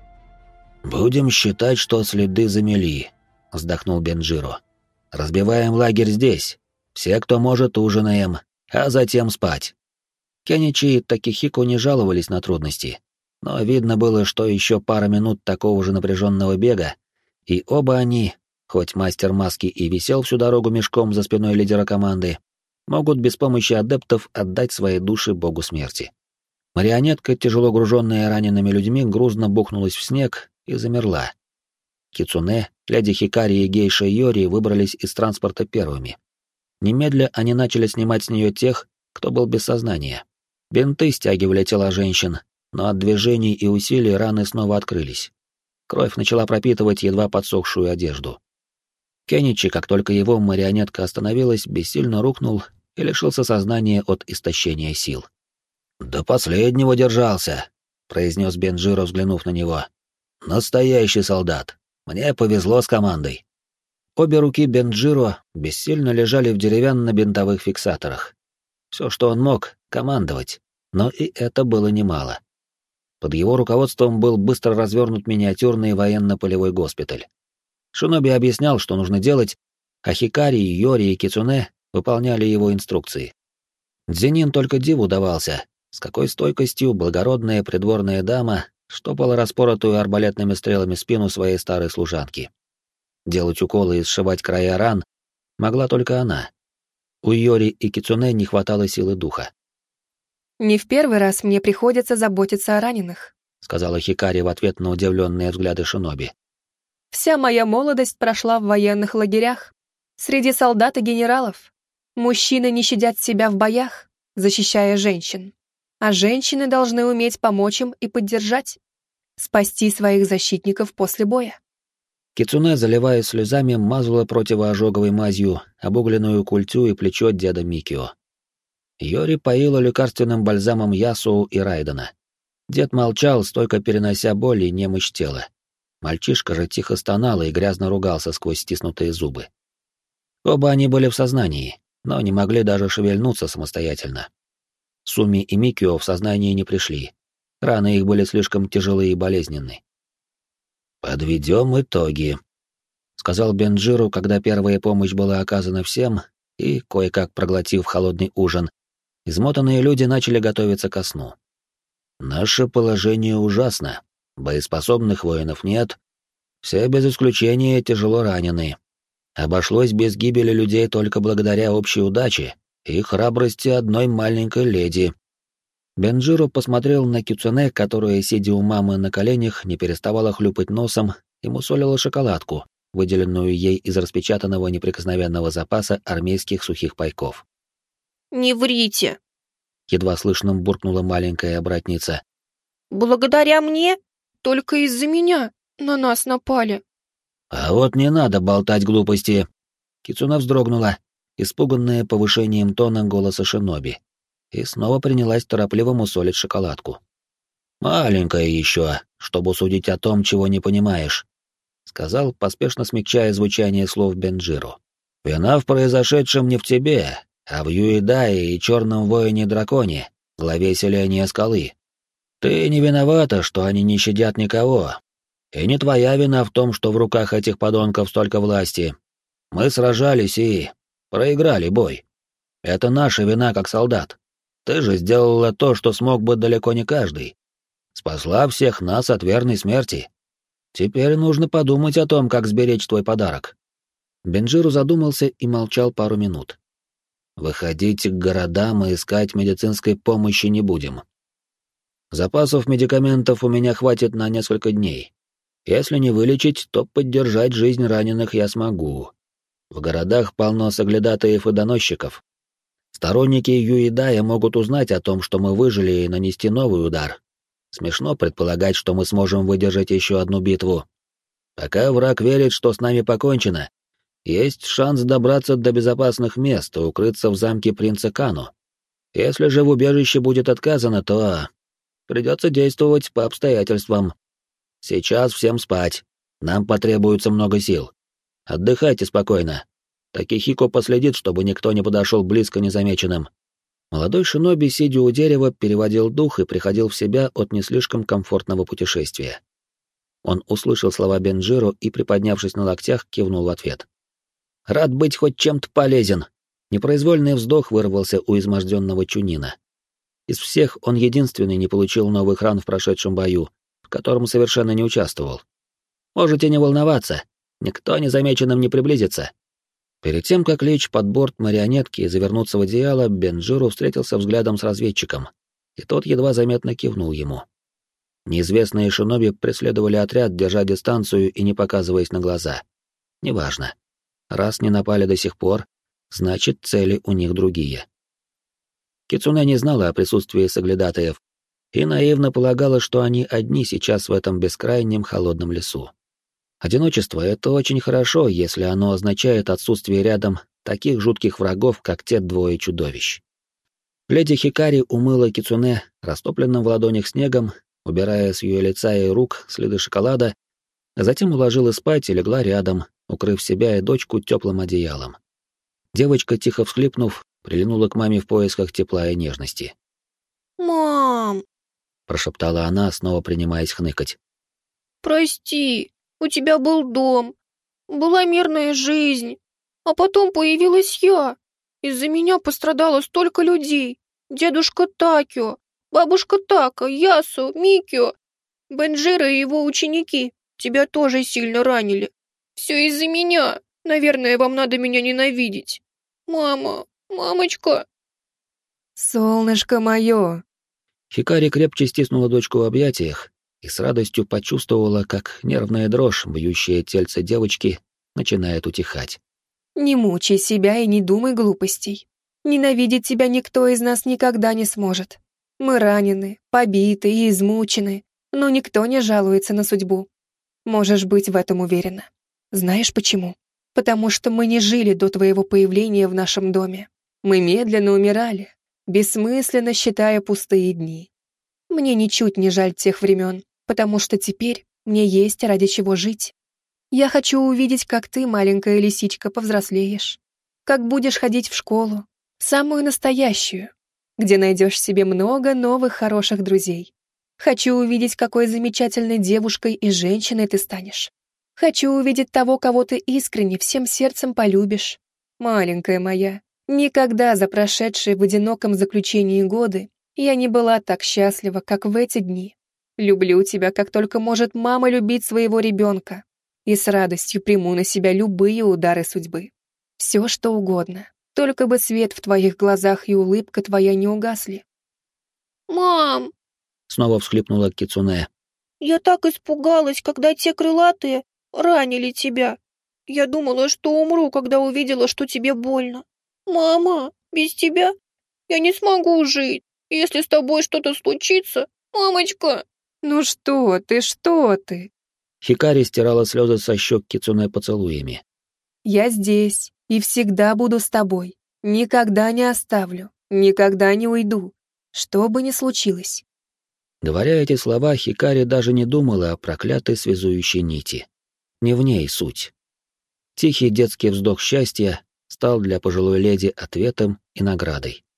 «Будем считать, что следы замели», — вздохнул Бенджиро. «Разбиваем лагерь здесь. Все, кто может, ужинаем, а затем спать». Кеничи и Такихико не жаловались на трудности, но видно было, что еще пара минут такого же напряженного бега, и оба они, хоть мастер маски и висел всю дорогу мешком за спиной лидера команды, могут без помощи адептов отдать свои души богу смерти. Марионетка, тяжело груженная ранеными людьми, грузно бухнулась в снег и замерла. Кицунэ, леди Хикари и гейша Йори выбрались из транспорта первыми. Немедля они начали снимать с нее тех, кто был без сознания. Бинты стягивали тела женщин, но от движений и усилий раны снова открылись. Кровь начала пропитывать едва подсохшую одежду. Кеничи, как только его марионетка остановилась, бессильно рухнул и лишился сознания от истощения сил. «До последнего держался», — произнес Бенджиро, взглянув на него. «Настоящий солдат. Мне повезло с командой». Обе руки Бенджиро бессильно лежали в деревянно-бинтовых фиксаторах. Все, что он мог — командовать, но и это было немало. Под его руководством был быстро развернут миниатюрный военно-полевой госпиталь. Шиноби объяснял, что нужно делать, а Хикари, Йори и Кицунэ выполняли его инструкции. Дзенин только диву давался, с какой стойкостью благородная придворная дама штопала распоротую арбалетными стрелами спину своей старой служанки. Делать уколы и сшивать края ран могла только она. У Йори и Кицунэ не хватало силы духа. «Не в первый раз мне приходится заботиться о раненых», — сказала Хикари в ответ на удивленные взгляды Шиноби. «Вся моя молодость прошла в военных лагерях, среди солдат и генералов. Мужчины не щадят себя в боях, защищая женщин. А женщины должны уметь помочь им и поддержать, спасти своих защитников после боя». Кицунэ, заливаясь слезами, мазала противоожоговой мазью обугленную культю и плечо деда Микио. Йори поила лекарственным бальзамом Ясуу и Райдена. Дед молчал, стойко перенося боль и немощь тела. Мальчишка же тихо стонал и грязно ругался сквозь стиснутые зубы. Оба они были в сознании, но не могли даже шевельнуться самостоятельно. Суми и Микио в сознание не пришли. Раны их были слишком тяжелые и болезненны. «Подведем итоги», — сказал Бенджиру, когда первая помощь была оказана всем, и, кое-как проглотив холодный ужин, измотанные люди начали готовиться ко сну. «Наше положение ужасно. Боеспособных воинов нет. Все без исключения тяжело ранены. Обошлось без гибели людей только благодаря общей удаче и храбрости одной маленькой леди». Бенджиро посмотрел на Кицунэ, которая, сидя у мамы на коленях, не переставала хлюпать носом и мусолила шоколадку, выделенную ей из распечатанного неприкосновенного запаса армейских сухих пайков. «Не врите!» едва слышно буркнула маленькая братница. «Благодаря мне?» Только из-за меня на нас напали. А вот не надо болтать глупости. Кицуна вздрогнула, испуганная повышением тона голоса шиноби, и снова принялась торопливо мусолить шоколадку. Маленькая еще, чтобы судить о том, чего не понимаешь, сказал, поспешно смягчая звучание слов Бенджиро. Вина в произошедшем не в тебе, а в Юидае и Черном воине-драконе, главе селения Скалы. Ты не виновата, что они не щадят никого. И не твоя вина в том, что в руках этих подонков столько власти. Мы сражались и проиграли бой. Это наша вина как солдат. Ты же сделала то, что смог бы далеко не каждый. Спасла всех нас от верной смерти. Теперь нужно подумать о том, как сберечь твой подарок. Бенджиро задумался и молчал пару минут. Выходить к городам и искать медицинской помощи не будем. Запасов медикаментов у меня хватит на несколько дней. Если не вылечить, то поддержать жизнь раненых я смогу. В городах полно соглядатаев и доносчиков. Сторонники Юидая могут узнать о том, что мы выжили, и нанести новый удар. Смешно предполагать, что мы сможем выдержать еще одну битву. Пока враг верит, что с нами покончено, есть шанс добраться до безопасных мест и укрыться в замке принца Кану. Если же в убежище будет отказано, то придется действовать по обстоятельствам. Сейчас всем спать. Нам потребуется много сил. Отдыхайте спокойно. Такихико последит, чтобы никто не подошел близко незамеченным. Молодой шиноби, сидя у дерева, переводил дух и приходил в себя от не слишком комфортного путешествия. Он услышал слова Бенджиро и, приподнявшись на локтях, кивнул в ответ. Рад быть хоть чем-то полезен. Непроизвольный вздох вырвался у изможденного Чунина. Из всех он единственный не получил новых ран в прошедшем бою, в котором совершенно не участвовал. Можете не волноваться, никто незамеченным не приблизится. Перед тем, как лечь под борт марионетки и завернуться в одеяло, Бенджиро встретился взглядом с разведчиком, и тот едва заметно кивнул ему. Неизвестные шиноби преследовали отряд, держа дистанцию и не показываясь на глаза. Неважно. Раз не напали до сих пор, значит, цели у них другие. Кицуне не знала о присутствии соглядатаев и наивно полагала, что они одни сейчас в этом бескрайнем холодном лесу. Одиночество — это очень хорошо, если оно означает отсутствие рядом таких жутких врагов, как те двое чудовищ. Леди Хикари умыла Кицуне растопленным в ладонях снегом, убирая с ее лица и рук следы шоколада, а затем уложила спать и легла рядом, укрыв себя и дочку теплым одеялом. Девочка, тихо всхлипнув, прильнула к маме в поисках тепла и нежности. «Мам!» — прошептала она, снова принимаясь хныкать. «Прости, у тебя был дом, была мирная жизнь, а потом появилась я. Из-за меня пострадало столько людей. Дедушка Такио, бабушка Така, Ясу, Микио, Бенджиро и его ученики. Тебя тоже сильно ранили. Все из-за меня. Наверное, вам надо меня ненавидеть. Мама, мамочка». «Солнышко мое!» Хикари крепче стиснула дочку в объятиях и с радостью почувствовала, как нервная дрожь, бьющая тельце девочки, начинает утихать. «Не мучай себя и не думай глупостей. Ненавидеть тебя никто из нас никогда не сможет. Мы ранены, побиты и измучены, но никто не жалуется на судьбу. Можешь быть в этом уверена. Знаешь почему? Потому что мы не жили до твоего появления в нашем доме. Мы медленно умирали, бессмысленно считая пустые дни. Мне ничуть не жаль тех времен, потому что теперь мне есть ради чего жить. Я хочу увидеть, как ты, маленькая лисичка, повзрослеешь, как будешь ходить в школу, самую настоящую, где найдешь себе много новых хороших друзей. Хочу увидеть, какой замечательной девушкой и женщиной ты станешь. Хочу увидеть того, кого ты искренне всем сердцем полюбишь. Маленькая моя, никогда за прошедшие в одиноком заключении годы я не была так счастлива, как в эти дни. Люблю тебя, как только может мама любить своего ребенка, и с радостью приму на себя любые удары судьбы. Все, что угодно, только бы свет в твоих глазах и улыбка твоя не угасли». «Мам!» — снова всхлипнула Кицуне. «Я так испугалась, когда те крылатые ранили тебя. Я думала, что умру, когда увидела, что тебе больно. Мама, без тебя я не смогу жить. Если с тобой что-то случится, мамочка...» «Ну что ты, что ты?» Хикари стирала слезы со щек Кицуне поцелуями. «Я здесь и всегда буду с тобой. Никогда не оставлю, никогда не уйду, что бы ни случилось». Говоря эти слова, Хикари даже не думала о проклятой связующей нити. Не в ней суть. Тихий детский вздох счастья стал для пожилой леди ответом и наградой.